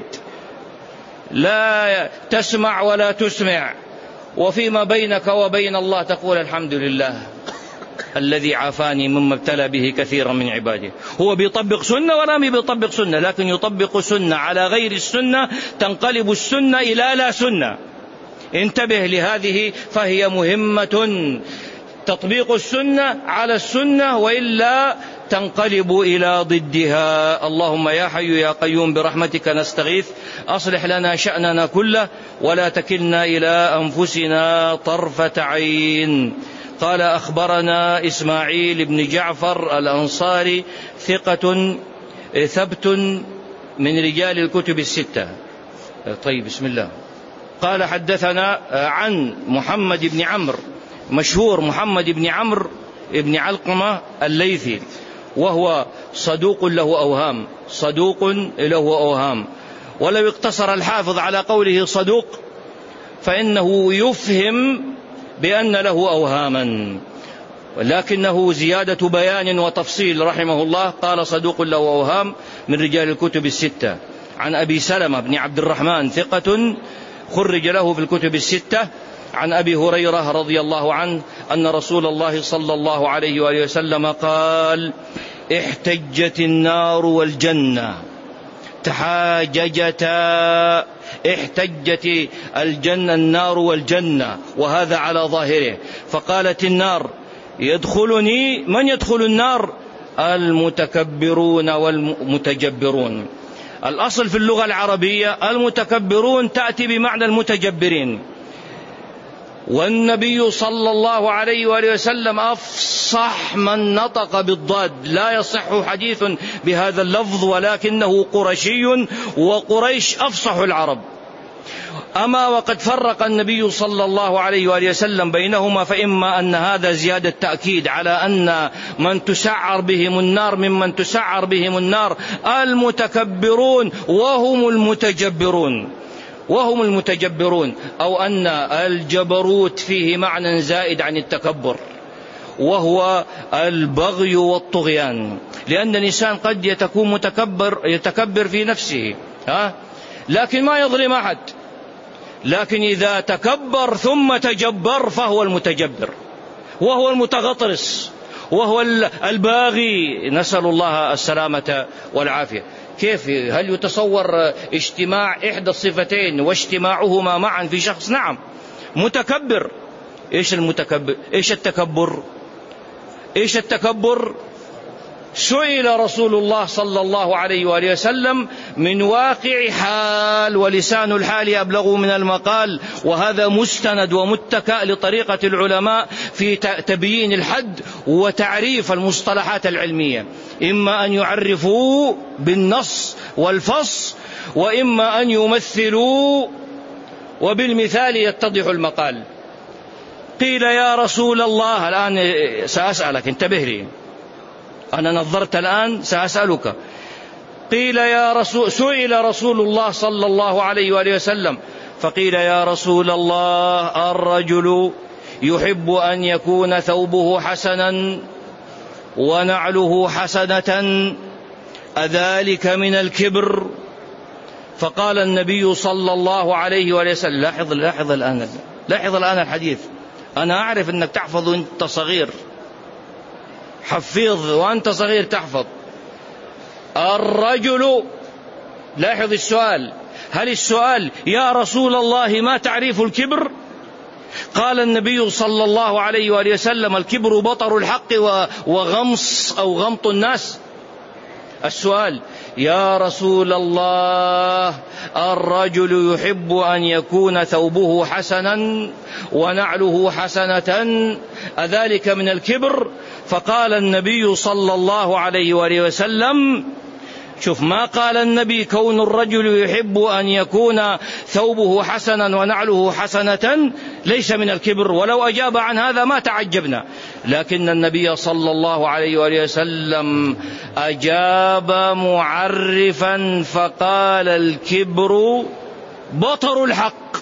لا تسمع ولا تسمع، وفيما بينك وبين الله تقول الحمد لله الذي عافاني مما ابتلى به كثيرا من عباده. هو بيطبق سنة ولا بيطبق سنة، لكن يطبق سنة على غير السنة، تنقلب السنة إلى لا سنة. انتبه لهذه، فهي مهمة، تطبيق السنة على السنة، وإلا تنقلب إلى ضدها. اللهم يا حي يا قيوم برحمتك نستغيث أصلح لنا شأننا كله ولا تكلنا إلى أنفسنا طرفة عين. قال أخبرنا إسماعيل بن جعفر الأنصاري ثقة ثبت من رجال الكتب الستة. طيب بسم الله. قال حدثنا عن محمد بن عمرو مشهور محمد بن عمرو بن علقمة الليثي وهو صدوق له أوهام ولو اقتصر الحافظ على قوله صدوق فإنه يفهم بأن له أوهاما ولكنه زيادة بيان وتفصيل رحمه الله. قال صدوق له أوهام من رجال الكتب الستة. عن أبي سلمة بن عبد الرحمن ثقة خرج له في الكتب الستة. عن أبي هريرة رضي الله عنه أن رسول الله صلى الله عليه وآله وسلم قال احتجت النار والجنة تحاججتا. احتجت النار والجنة وهذا على ظاهره. فقالت النار يدخلني من يدخل النار؟ المتكبرون والمتجبرون. الأصل في اللغة العربية المتكبرون تأتي بمعنى المتجبرين، والنبي صلى الله عليه وآله وسلم أفصح من نطق بالضاد، لا يصح حديث بهذا اللفظ ولكنه قرشي وقريش أفصح العرب. أما وقد فرق النبي صلى الله عليه وآله وسلم بينهما، فإما أن هذا زيادة تأكيد على أن من تسعر بهم النار ممن تسعر بهم النار المتكبرون وهم المتجبرون، أو أن الجبروت فيه معنى زائد عن التكبر وهو البغي والطغيان، لأن الإنسان قد يتكبر في نفسه لكن ما يظلم أحد، لكن إذا تكبر ثم تجبر فهو المتجبر وهو المتغطرس وهو الباغي، نسأل الله السلامة والعافية. كيف؟ هل يتصور اجتماع إحدى الصفتين واجتماعهما معا في شخص؟ نعم، متكبر. إيش المتكبر؟ إيش التكبر؟ سئل رسول الله صلى الله عليه وآله وسلم من واقع حال، ولسان الحال أبلغ من المقال، وهذا مستند ومتكأ لطريقة العلماء في تبيين الحد وتعريف المصطلحات العلمية، إما أن يعرفوا بالنص والفص، وإما أن يمثلوا وبالمثال يتضح المقال. قيل يا رسول الله، الآن سأسألك، انتبه لي، أنا نظرت الآن سأسألك. قيل يا رسول، سئل رسول الله صلى الله عليه وآله وسلم فقيل يا رسول الله الرجل يحب أن يكون ثوبه حسنا ونعله حسنة أذلك من الكبر؟ فقال النبي صلى الله عليه وآله وسلم، لاحظ الآن الحديث، أنا أعرف أنك تحفظ وأنت صغير، حفظ وأنت صغير تحفظ. الرجل، لاحظ السؤال، هل السؤال يا رسول الله ما تعريف الكبر؟ قال النبي صلى الله عليه وآله وسلم الكبر بطر الحق وغمص أو غمط الناس. السؤال يا رسول الله الرجل يحب أن يكون ثوبه حسنا ونعله حسنة أذلك من الكبر؟ فقال النبي صلى الله عليه وآله وسلم، شوف، ما قال النبي كون الرجل يحب أن يكون ثوبه حسنا ونعله حسنة ليس من الكبر، ولو أجاب عن هذا ما تعجبنا، لكن النبي صلى الله عليه وآله وسلم أجاب معرفا فقال الكبر بطر الحق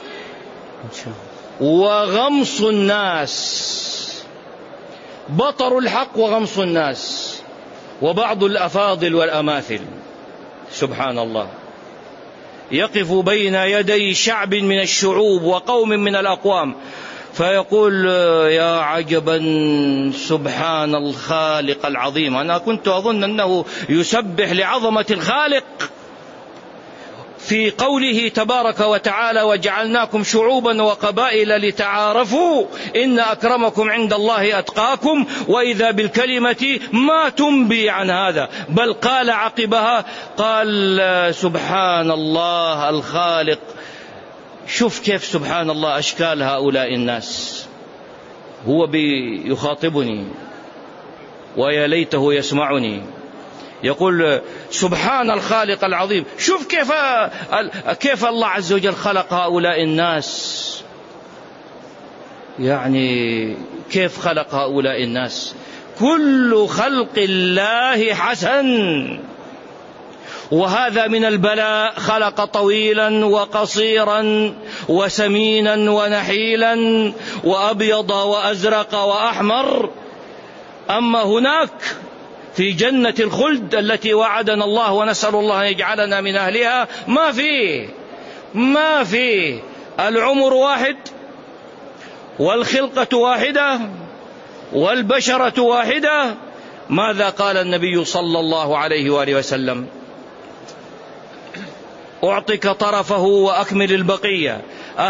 وغمص الناس، بطر الحق وغمص الناس. وبعض الأفاضل والأماثل سبحان الله يقف بين يدي شعب من الشعوب وقوم من الأقوام فيقول يا عجبا سبحان الخالق العظيم. أنا كنت أظن أنه يسبح لعظمة الخالق، في قوله تبارك وتعالى وجعلناكم شعوبا وقبائل لتعارفوا إن أكرمكم عند الله أتقاكم، وإذا بالكلمة ما تنبي عن هذا، بل قال عقبها قال سبحان الله الخالق. شوف كيف سبحان الله أشكال هؤلاء الناس. هو يخاطبني ويا ليته يسمعني، يقول سبحان الخالق العظيم. شوف كيف الله عز وجل خلق هؤلاء الناس، يعني كيف خلق هؤلاء الناس. كل خلق الله حسن، وهذا من البلاء. خلق طويلا وقصيرا وسمينا ونحيلا وأبيض وأزرق وأحمر. أما هناك في جنة الخلد التي وعدنا الله ونسأل الله أن يجعلنا من أهلها ما فيه العمر واحد والخلقة واحدة والبشرة واحدة. ماذا قال النبي صلى الله عليه وآله وسلم؟ أعطك طرفه وأكمل البقية.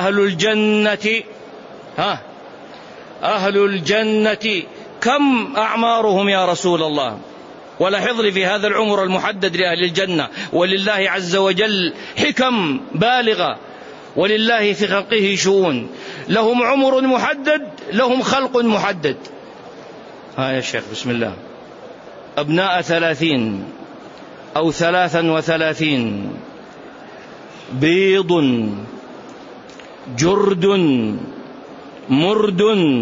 أهل الجنة كم أعمارهم يا رسول الله؟ ولاحظ لي في هذا العمر المحدد لأهل الجنة، ولله عز وجل حكم بالغة، ولله في خلقه شؤون. لهم عمر محدد، لهم خلق محدد. يا شيخ بسم الله. أبناء 30 أو 33، بيض جرد مرد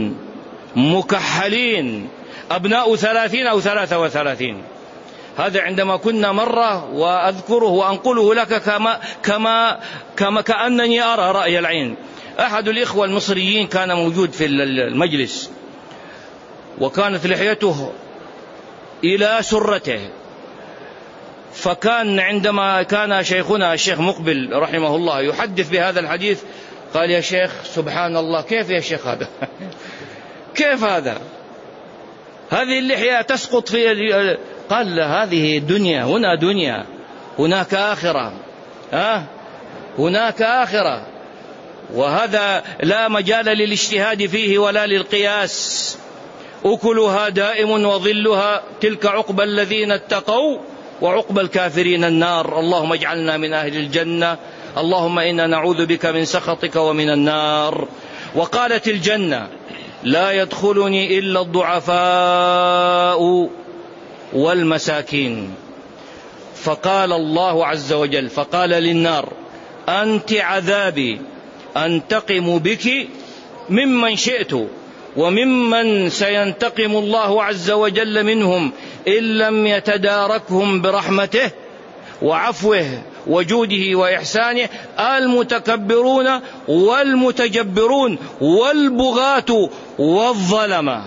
مكحلين، أبناء 30 أو 33. هذا عندما كنا مرة وأذكره وأنقله لك كأنني أرى رأي العين. أحد الإخوة المصريين كان موجود في المجلس، وكانت لحيته إلى سرته، فكان عندما كان شيخنا الشيخ مقبل رحمه الله يحدث بهذا الحديث قال يا شيخ سبحان الله، كيف يا شيخ هذا؟ كيف هذا؟ هذه اللحية تسقط في قال هذه دنيا، هنا دنيا هناك آخرة، هناك آخرة، وهذا لا مجال للاجتهاد فيه ولا للقياس. أكلها دائم وظلها، تلك عقبى الذين اتقوا وعقبى الكافرين النار. اللهم اجعلنا من أهل الجنة، اللهم إنا نعوذ بك من سخطك ومن النار. وقالت الجنة لا يدخلني إلا الضعفاء والمساكين. فقال الله عز وجل، فقال للنار أنت عذابي أنتقم بك ممن شئت وممن سينتقم الله عز وجل منهم إن لم يتداركهم برحمته وعفوه وجوده وإحسانه المتكبرون والمتجبرون والبغاة والظلمة.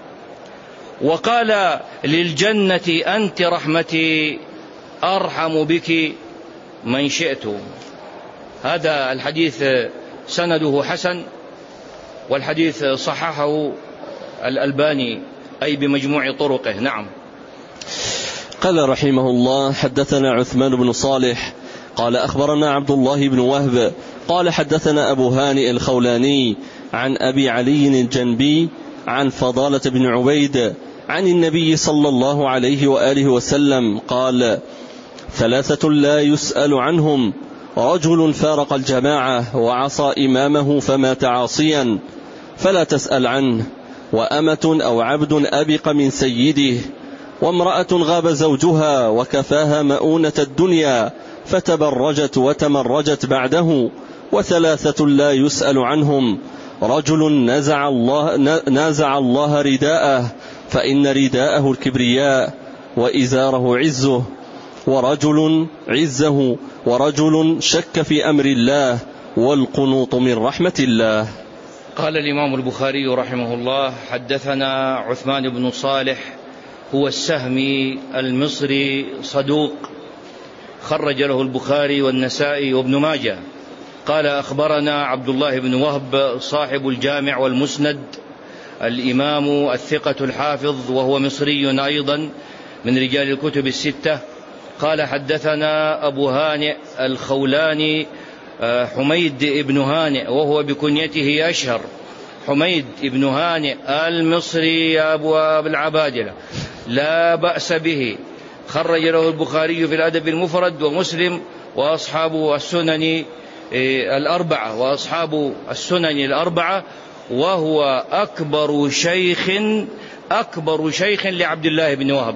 وقال للجنة أنت رحمتي أرحم بك من شئت. هذا الحديث سنده حسن، والحديث صححه الألباني أي بمجموع طرقه. نعم. قال رحمه الله حدثنا عثمان بن صالح قال أخبرنا عبد الله بن وهب قال حدثنا أبو هانئ الخولاني عن أبي علي الجنبي عن فضالة بن عبيد عن النبي صلى الله عليه وآله وسلم قال ثلاثة لا يسأل عنهم: رجل فارق الجماعة وعصى إمامه فمات عاصيا فلا تسأل عنه، وأمة أو عبد أبق من سيده، وامرأة غاب زوجها وكفاها مؤونة الدنيا فتبرجت وتمرجت بعده. وثلاثة لا يسأل عنهم: رجل نازع الله رداءه فإن رداءه الكبرياء وإزاره عزه، ورجل عزه، ورجل شك في أمر الله والقنوط من رحمة الله. قال الإمام البخاري رحمه الله حدثنا عثمان بن صالح، هو السهمي المصري صدوق، خرج له البخاري والنسائي وابن ماجه. قال أخبرنا عبد الله بن وهب صاحب الجامع والمسند، الإمام الثقة الحافظ، وهو مصري أيضا من رجال الكتب الستة، قال حدثنا أبو هانئ الخولاني حميد بن هانئ وهو بكنيته أشهر، حميد بن هانئ المصري أبو العبادلة لا بأس به، خرج له البخاري في الأدب المفرد ومسلم وأصحاب السنن الأربعة، وهو أكبر شيخ لعبد الله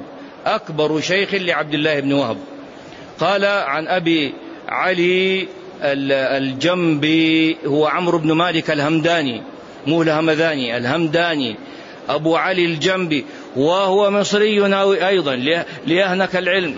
بن وهب، قال عن أبي علي الجنبي هو عمرو بن مالك الهمداني مو الهمذاني الهمداني أبو علي الجنبي، وهو مصري أيضا ليهنك العلم.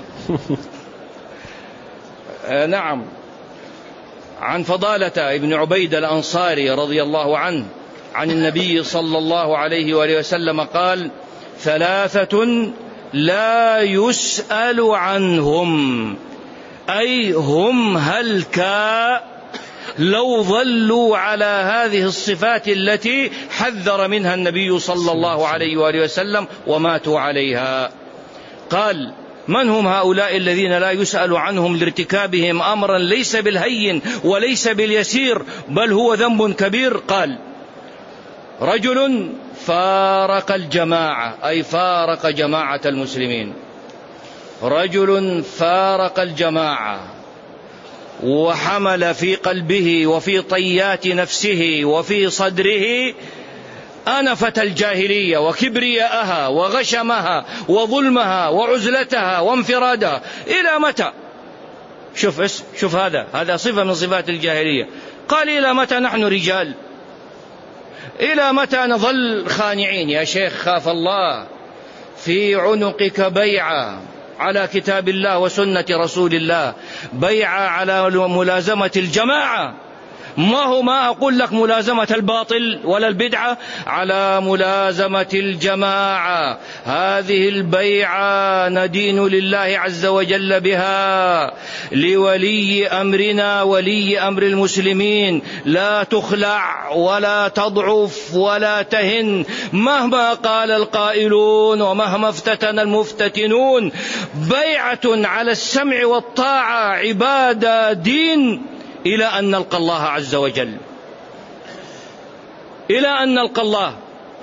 نعم. عن فضالة ابن عبيد الأنصاري رضي الله عنه عن النبي صلى الله عليه وآله وسلم قال: 3 لا يسأل عنهم، أي هم هلكا لو ظلوا على هذه الصفات التي حذر منها النبي صلى الله عليه وآله وسلم وماتوا عليها. قال: من هم هؤلاء الذين لا يسأل عنهم لارتكابهم أمرا ليس بالهين وليس باليسير بل هو ذنب كبير؟ قال: رجل فارق الجماعة، أي فارق جماعة المسلمين، رجل فارق الجماعة وحمل في قلبه وفي طيات نفسه وفي صدره أنفة الجاهلية وكبرياءها وغشمها وظلمها وعزلتها وانفرادها. إلى متى؟ شوف هذا صفة من صفات الجاهلية. قال: إلى متى نحن رجال؟ إلى متى نظل خانعين؟ يا شيخ خاف الله، في عنقك بيعة على كتاب الله وسنة رسول الله، بيعة على ملازمة الجماعة، ما أقول لك ملازمة الباطل ولا البدعة، على ملازمة الجماعة. هذه البيعة ندين لله عز وجل بها، لولي أمرنا ولي أمر المسلمين، لا تخلع ولا تضعف ولا تهن مهما قال القائلون ومهما افتتن المفتتنون. بيعة على السمع والطاعة، عبادة، دين، إلى أن نلقى الله عز وجل، إلى أن نلقى الله.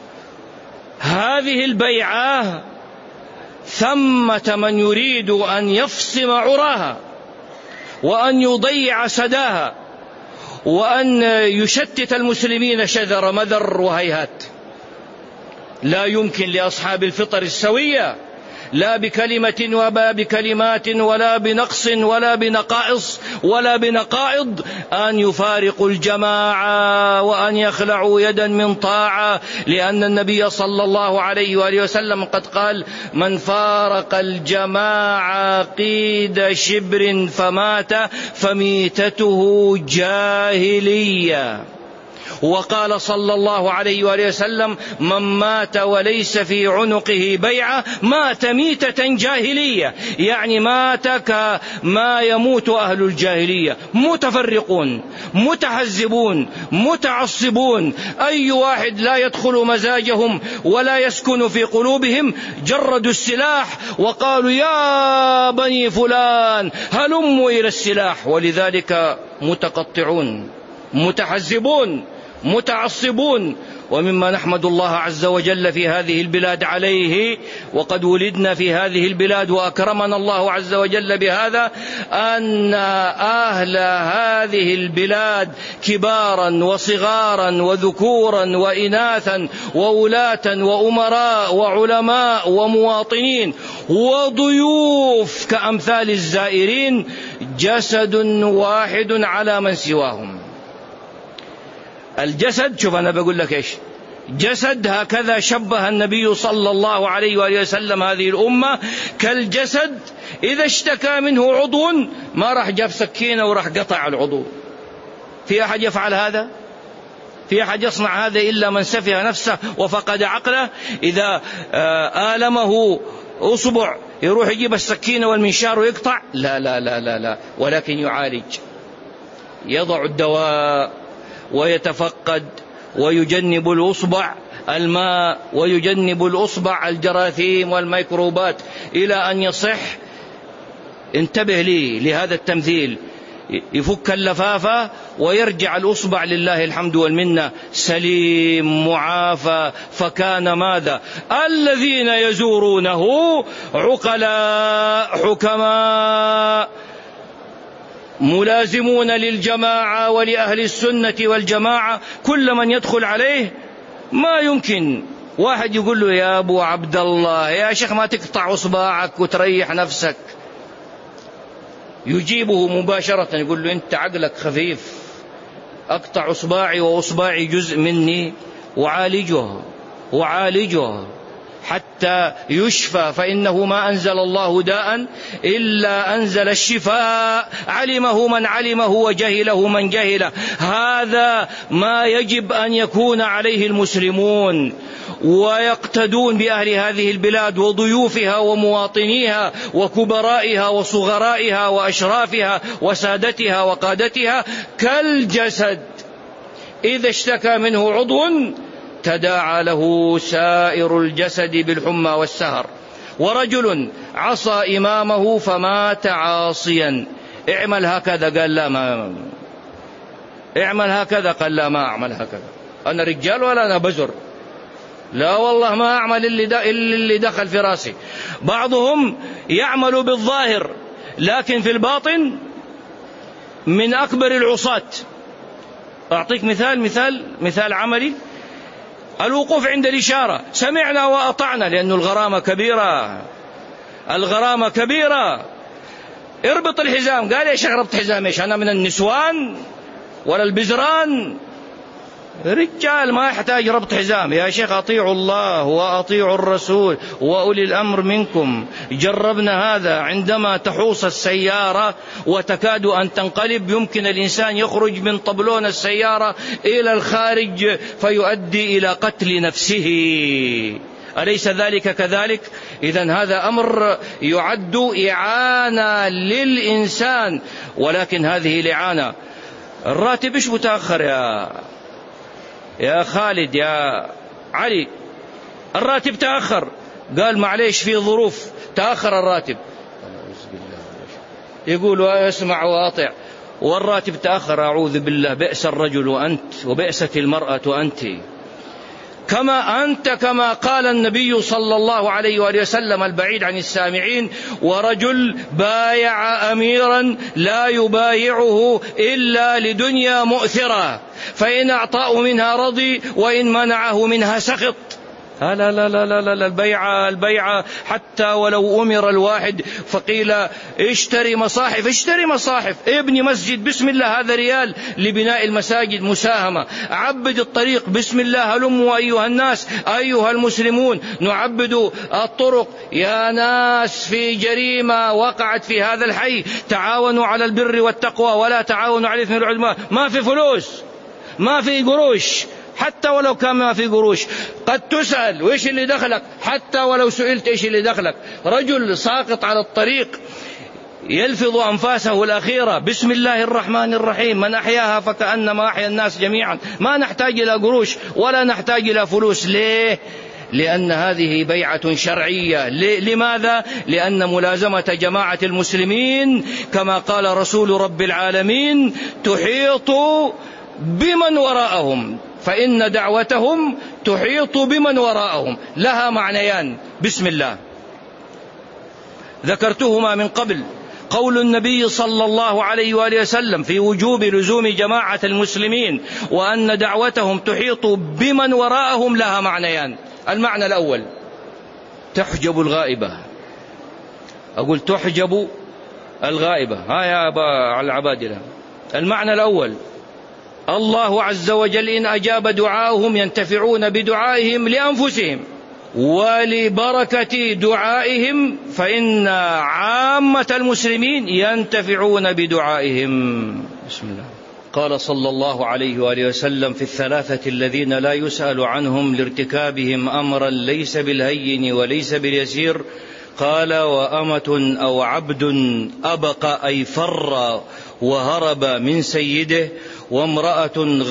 هذه البيعة ثمة من يريد أن يفصم عراها وأن يضيع سداها وأن يشتت المسلمين شذر مذر وهيهات. لا يمكن لأصحاب الفطر السوية، لا بكلمة ولا بكلمات ولا بنقص ولا بنقائص ولا بنقائض، أن يفارقوا الجماعة وأن يخلعوا يدا من طاعة، لأن النبي صلى الله عليه وآله وسلم قد قال: من فارق الجماعة قيد شبر فمات فميتته جاهلية. وقال صلى الله عليه وآله وسلم: من مات وليس في عنقه بيعة مات ميتة جاهلية، يعني مات كما يموت أهل الجاهلية، متفرقون متحزبون متعصبون، أي واحد لا يدخل مزاجهم ولا يسكن في قلوبهم جردوا السلاح وقالوا: يا بني فلان هلموا إلى السلاح. ولذلك متقطعون متحزبون متعصبون. ومما نحمد الله عز وجل في هذه البلاد عليه، وقد ولدنا في هذه البلاد وأكرمنا الله عز وجل بهذا، أن أهل هذه البلاد كبارا وصغارا وذكورا وإناثا وولاة وأمراء وعلماء ومواطنين وضيوف كأمثال الزائرين جسد واحد على من سواهم. الجسد، شوف أنا بقول لك إيش جسد، هكذا شبه النبي صلى الله عليه وآله وسلم هذه الأمة كالجسد، إذا اشتكى منه عضو ما راح جاب سكينة وراح قطع العضو. في أحد يفعل هذا؟ في أحد يصنع هذا إلا من سفه نفسه وفقد عقله؟ إذا آلمه أصبع يروح يجيب السكينة والمنشار ويقطع؟ لا لا لا لا لا، ولكن يعالج، يضع الدواء ويتفقد ويجنب الأصبع الماء ويجنب الأصبع الجراثيم والميكروبات إلى أن يصح انتبه لهذا التمثيل، يفك اللفافة ويرجع الأصبع لله الحمد والمنة سليم معافى. فكان ماذا؟ الذين يزورونه عقلاء حكماء ملازمون للجماعة ولأهل السنة والجماعة. كل من يدخل عليه ما يمكن واحد يقول له يا أبو عبد الله يا شيخ ما تقطع أصبعك وتريح نفسك، يجيبه مباشرة يقول له أنت عقلك خفيف، أقطع أصبعي وأصبعي جزء مني وعالجه حتى يشفى، فإنه ما أنزل الله داء إلا أنزل الشفاء، علمه من علمه وجهله من جهله. هذا ما يجب أن يكون عليه المسلمون، ويقتدون بأهل هذه البلاد وضيوفها ومواطنيها وكبرائها وصغرائها وأشرافها وسادتها وقادتها. كالجسد إذا اشتكى منه عضو تداعى له سائر الجسد بالحمى والسهر. ورجل عصى إمامه فمات عاصيا، اعمل هكذا قال لا ما اعمل هكذا، قال لا ما أعمل هكذا، أنا رجال ولا أنا بزر، لا والله ما أعمل اللي دخل في راسي. بعضهم يعمل بالظاهر لكن في الباطن من أكبر العصاة. أعطيك مثال عملي، الوقوف عند الإشارة، سمعنا وأطعنا لأن الغرامة كبيرة. اربط الحزام، قال يا شيخ ربط حزام ايش، أنا من النسوان ولا البزران؟ رجال ما يحتاج ربط حزام يا شيخ، أطيعوا الله وأطيعوا الرسول وأولي الأمر منكم. جربنا هذا عندما تحوص السيارة وتكاد أن تنقلب، يمكن الإنسان يخرج من طبلون السيارة إلى الخارج فيؤدي إلى قتل نفسه، أليس ذلك كذلك؟ إذن هذا أمر يعد إعانة للإنسان، ولكن هذه الإعانة. الراتب إيش متأخر يا خالد يا علي، الراتب تأخر، قال معليش في ظروف تأخر الراتب، يقول اسمع وأطع، والراتب تأخر، أعوذ بالله، بئس الرجل وأنت وبئست المرأة أنت، كما قال النبي صلى الله عليه وآله وسلم البعيد عن السامعين: ورجل بايع أميرا لا يبايعه إلا لدنيا مؤثرة، فإن أعطاه منها رضي وإن منعه منها سخط. لا البيعة حتى ولو أمر الواحد فقيل اشتري مصاحف، ابني مسجد بسم الله، هذا ريال لبناء المساجد مساهمة، عبد الطريق بسم الله، هلموا أيها الناس أيها المسلمون نعبد الطرق. يا ناس في جريمة وقعت في هذا الحي، تعاونوا على البر والتقوى ولا تعاونوا على الإثم والعدوان. ما في فلوس، ما في قروش، حتى ولو كان ما في قروش قد تسأل وإيش اللي دخلك، حتى ولو سئلت إيش اللي دخلك. رجل ساقط على الطريق يلفظ أنفاسه الأخيرة بسم الله الرحمن الرحيم، من أحياها فكأنما أحيا الناس جميعا. ما نحتاج إلى قروش ولا نحتاج إلى فلوس. ليه؟ لأن هذه بيعة شرعية. لماذا؟ لأن ملازمة جماعة المسلمين كما قال رسول رب العالمين تحيط بمن وراءهم، فإن دعوتهم تحيط بمن وراءهم، لها معنيان. بسم الله ذكرتهما من قبل، قول النبي صلى الله عليه وآله وسلم في وجوب لزوم جماعة المسلمين وأن دعوتهم تحيط بمن وراءهم لها معنيان. المعنى الأول تحجب الغائبة، أقول تحجب الغائبة، ها يا أبا العبادلة. المعنى الأول الله عز وجل إن أجاب دعاءهم ينتفعون بدعائهم لأنفسهم ولبركة دعائهم، فإن عامة المسلمين ينتفعون بدعائهم. بسم الله. قال صلى الله عليه وآله وسلم في الثلاثة الذين لا يسأل عنهم لارتكابهم أمرا ليس بالهين وليس باليسير، قال: وأمة أو عبد أبق أي فر وهرب من سيده، وامرأة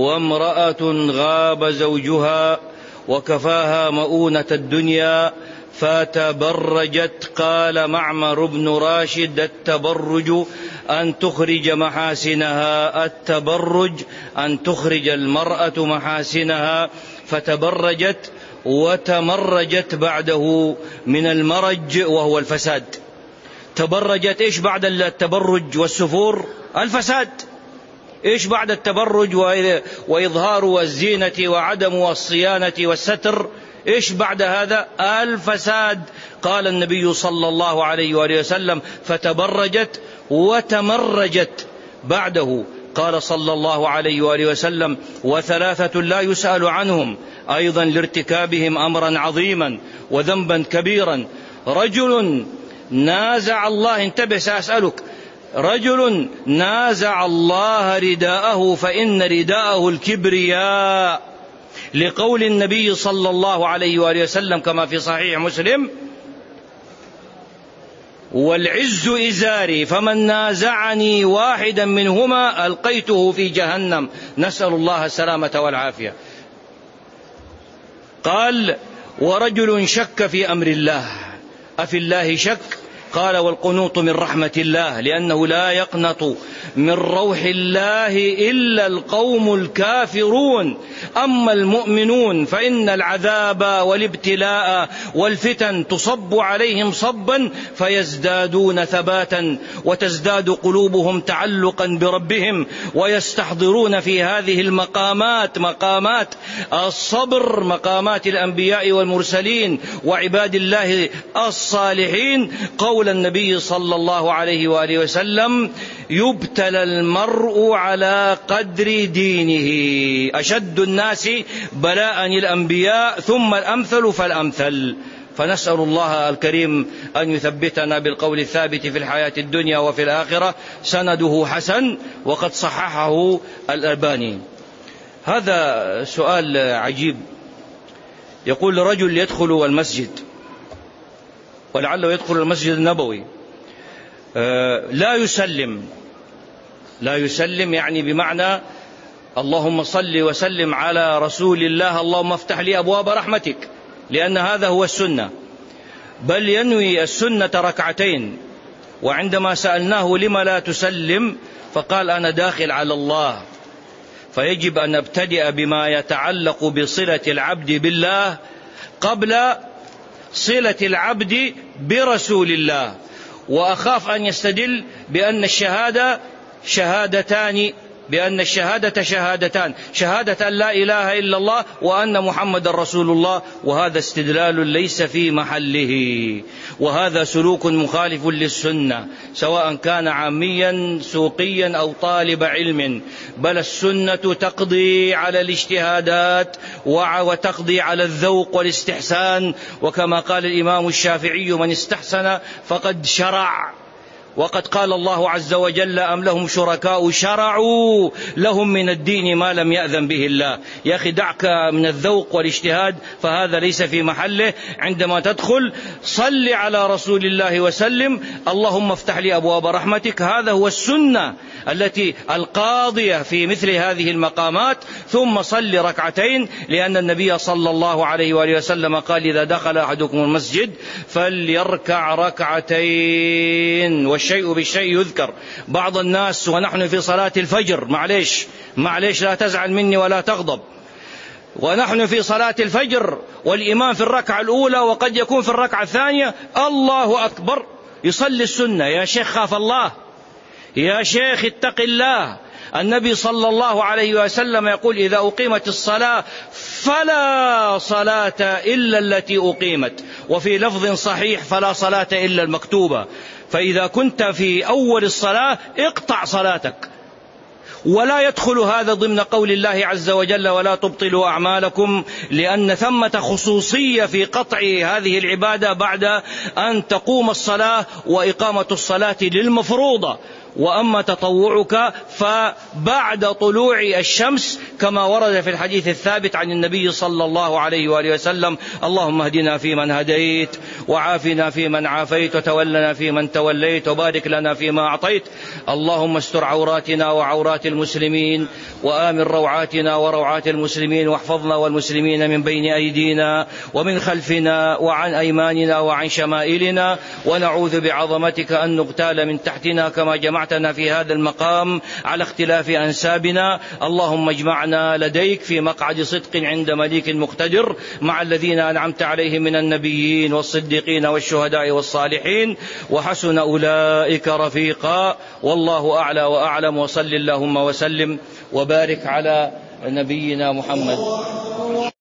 غاب زوجها وكفاها مؤونة الدنيا فتبرجت. قال معمر بن راشد: التبرج أن تخرج محاسنها، التبرج أن تخرج المرأة محاسنها. فتبرجت وتمرجت بعده من المرج وهو الفساد. تبرجت، إيش بعد التبرج والسفور؟ الفساد. إيش بعد التبرج وإظهار الزينة وعدم الصيانة والستر؟ إيش بعد هذا؟ الفساد. قال النبي صلى الله عليه وآله وسلم: فتبرجت وتمرجت بعده. قال صلى الله عليه وآله وسلم: وثلاثة لا يسأل عنهم أيضا لارتكابهم أمرا عظيما وذنبا كبيرا: رجل نازع الله، انتبه سأسألك، رجل نازع الله رداءه فإن رداءه الكبرياء، لقول النبي صلى الله عليه وآله وسلم كما في صحيح مسلم: والعز إزاري فمن نازعني واحدا منهما ألقيته في جهنم. نسأل الله السلامة والعافية. قال: ورجل شك في أمر الله، أفي الله شك؟ قال: والقنوط من رحمة الله، لأنه لا يقنط من روح الله إلا القوم الكافرون، أما المؤمنون فإن العذاب والابتلاء والفتن تصب عليهم صبا فيزدادون ثباتا وتزداد قلوبهم تعلقا بربهم، ويستحضرون في هذه المقامات، مقامات الصبر، مقامات الأنبياء والمرسلين وعباد الله الصالحين، قول النبي صلى الله عليه وآله وسلم: يبتلى المرء على قدر دينه، أشد الناس بلاء الأنبياء ثم الأمثل فالأمثل. فنسأل الله الكريم أن يثبتنا بالقول الثابت في الحياة الدنيا وفي الآخرة. سنده حسن وقد صححه الألباني. هذا سؤال عجيب. يقول: رجل يدخل المسجد، ولعله يدخل المسجد النبوي، لا يسلم يعني بمعنى اللهم صل وسلم على رسول الله، اللهم افتح لي أبواب رحمتك، لأن هذا هو السنة، بل ينوي السنة ركعتين. وعندما سألناه لما لا تسلم فقال: أنا داخل على الله، فيجب أن نبتدئ بما يتعلق بصلة العبد بالله قبل صلة العبد برسول الله. وأخاف أن يستدل بأن الشهادة شهادتان، بأن الشهادة شهادتان، شهادة أن لا إله إلا الله وأن محمد رسول الله، وهذا استدلال ليس في محله، وهذا سلوك مخالف للسنة، سواء كان عاميا سوقيا أو طالب علم، بل السنة تقضي على الاجتهادات وتقضي على الذوق والاستحسان، وكما قال الإمام الشافعي: من استحسن فقد شرع. وقد قال الله عز وجل: أم لهم شركاء شرعوا لهم من الدين ما لم يأذن به الله. يا أخي دعك من الذوق والاجتهاد، فهذا ليس في محله. عندما تدخل صل على رسول الله وسلم، اللهم افتح لي أبواب رحمتك، هذا هو السنة التي القاضية في مثل هذه المقامات. ثم صل ركعتين، لأن النبي صلى الله عليه وآله وسلم قال: إذا دخل أحدكم المسجد فليركع ركعتين، والشيء بالشيء يذكر. بعض الناس ونحن في صلاة الفجر، معليش لا تزعل مني ولا تغضب، ونحن في صلاة الفجر والإمام في الركعة الأولى وقد يكون في الركعة الثانية الله أكبر يصلي السنة. يا شيخ خاف الله، يا شيخ اتق الله. النبي صلى الله عليه وسلم يقول: إذا أقيمت الصلاة فلا صلاة إلا التي أقيمت، وفي لفظ صحيح: فلا صلاة إلا المكتوبة. فإذا كنت في أول الصلاة اقطع صلاتك. ولا يدخل هذا ضمن قول الله عز وجل: ولا تبطلوا أعمالكم، لأن ثمة خصوصية في قطع هذه العبادة بعد أن تقوم الصلاة وإقامة الصلاة للمفروضة. وأما تطوعك فبعد طلوع الشمس، كما ورد في الحديث الثابت عن النبي صلى الله عليه وآله وسلم: اللهم اهدنا فيمن هديت، وعافنا فيمن عافيت، وتولنا فيمن توليت، وبارك لنا فيما أعطيت. اللهم استر عوراتنا وعورات المسلمين، وآمن روعاتنا وروعات المسلمين، واحفظنا والمسلمين من بين أيدينا ومن خلفنا وعن أيماننا وعن شمائلنا، ونعوذ بعظمتك أن نغتال من تحتنا كما جمعتنا في هذا المقام على اختلاف أنسابنا. اللهم اجمعنا لديك في مقعد صدق عند مليك مقتدر مع الذين أنعمت عليهم من النبيين والصديقين والشهداء والصالحين، وحسن أولئك رفيقا. والله أعلى وأعلم. وصل اللهم وسلم وبارك على نبينا محمد.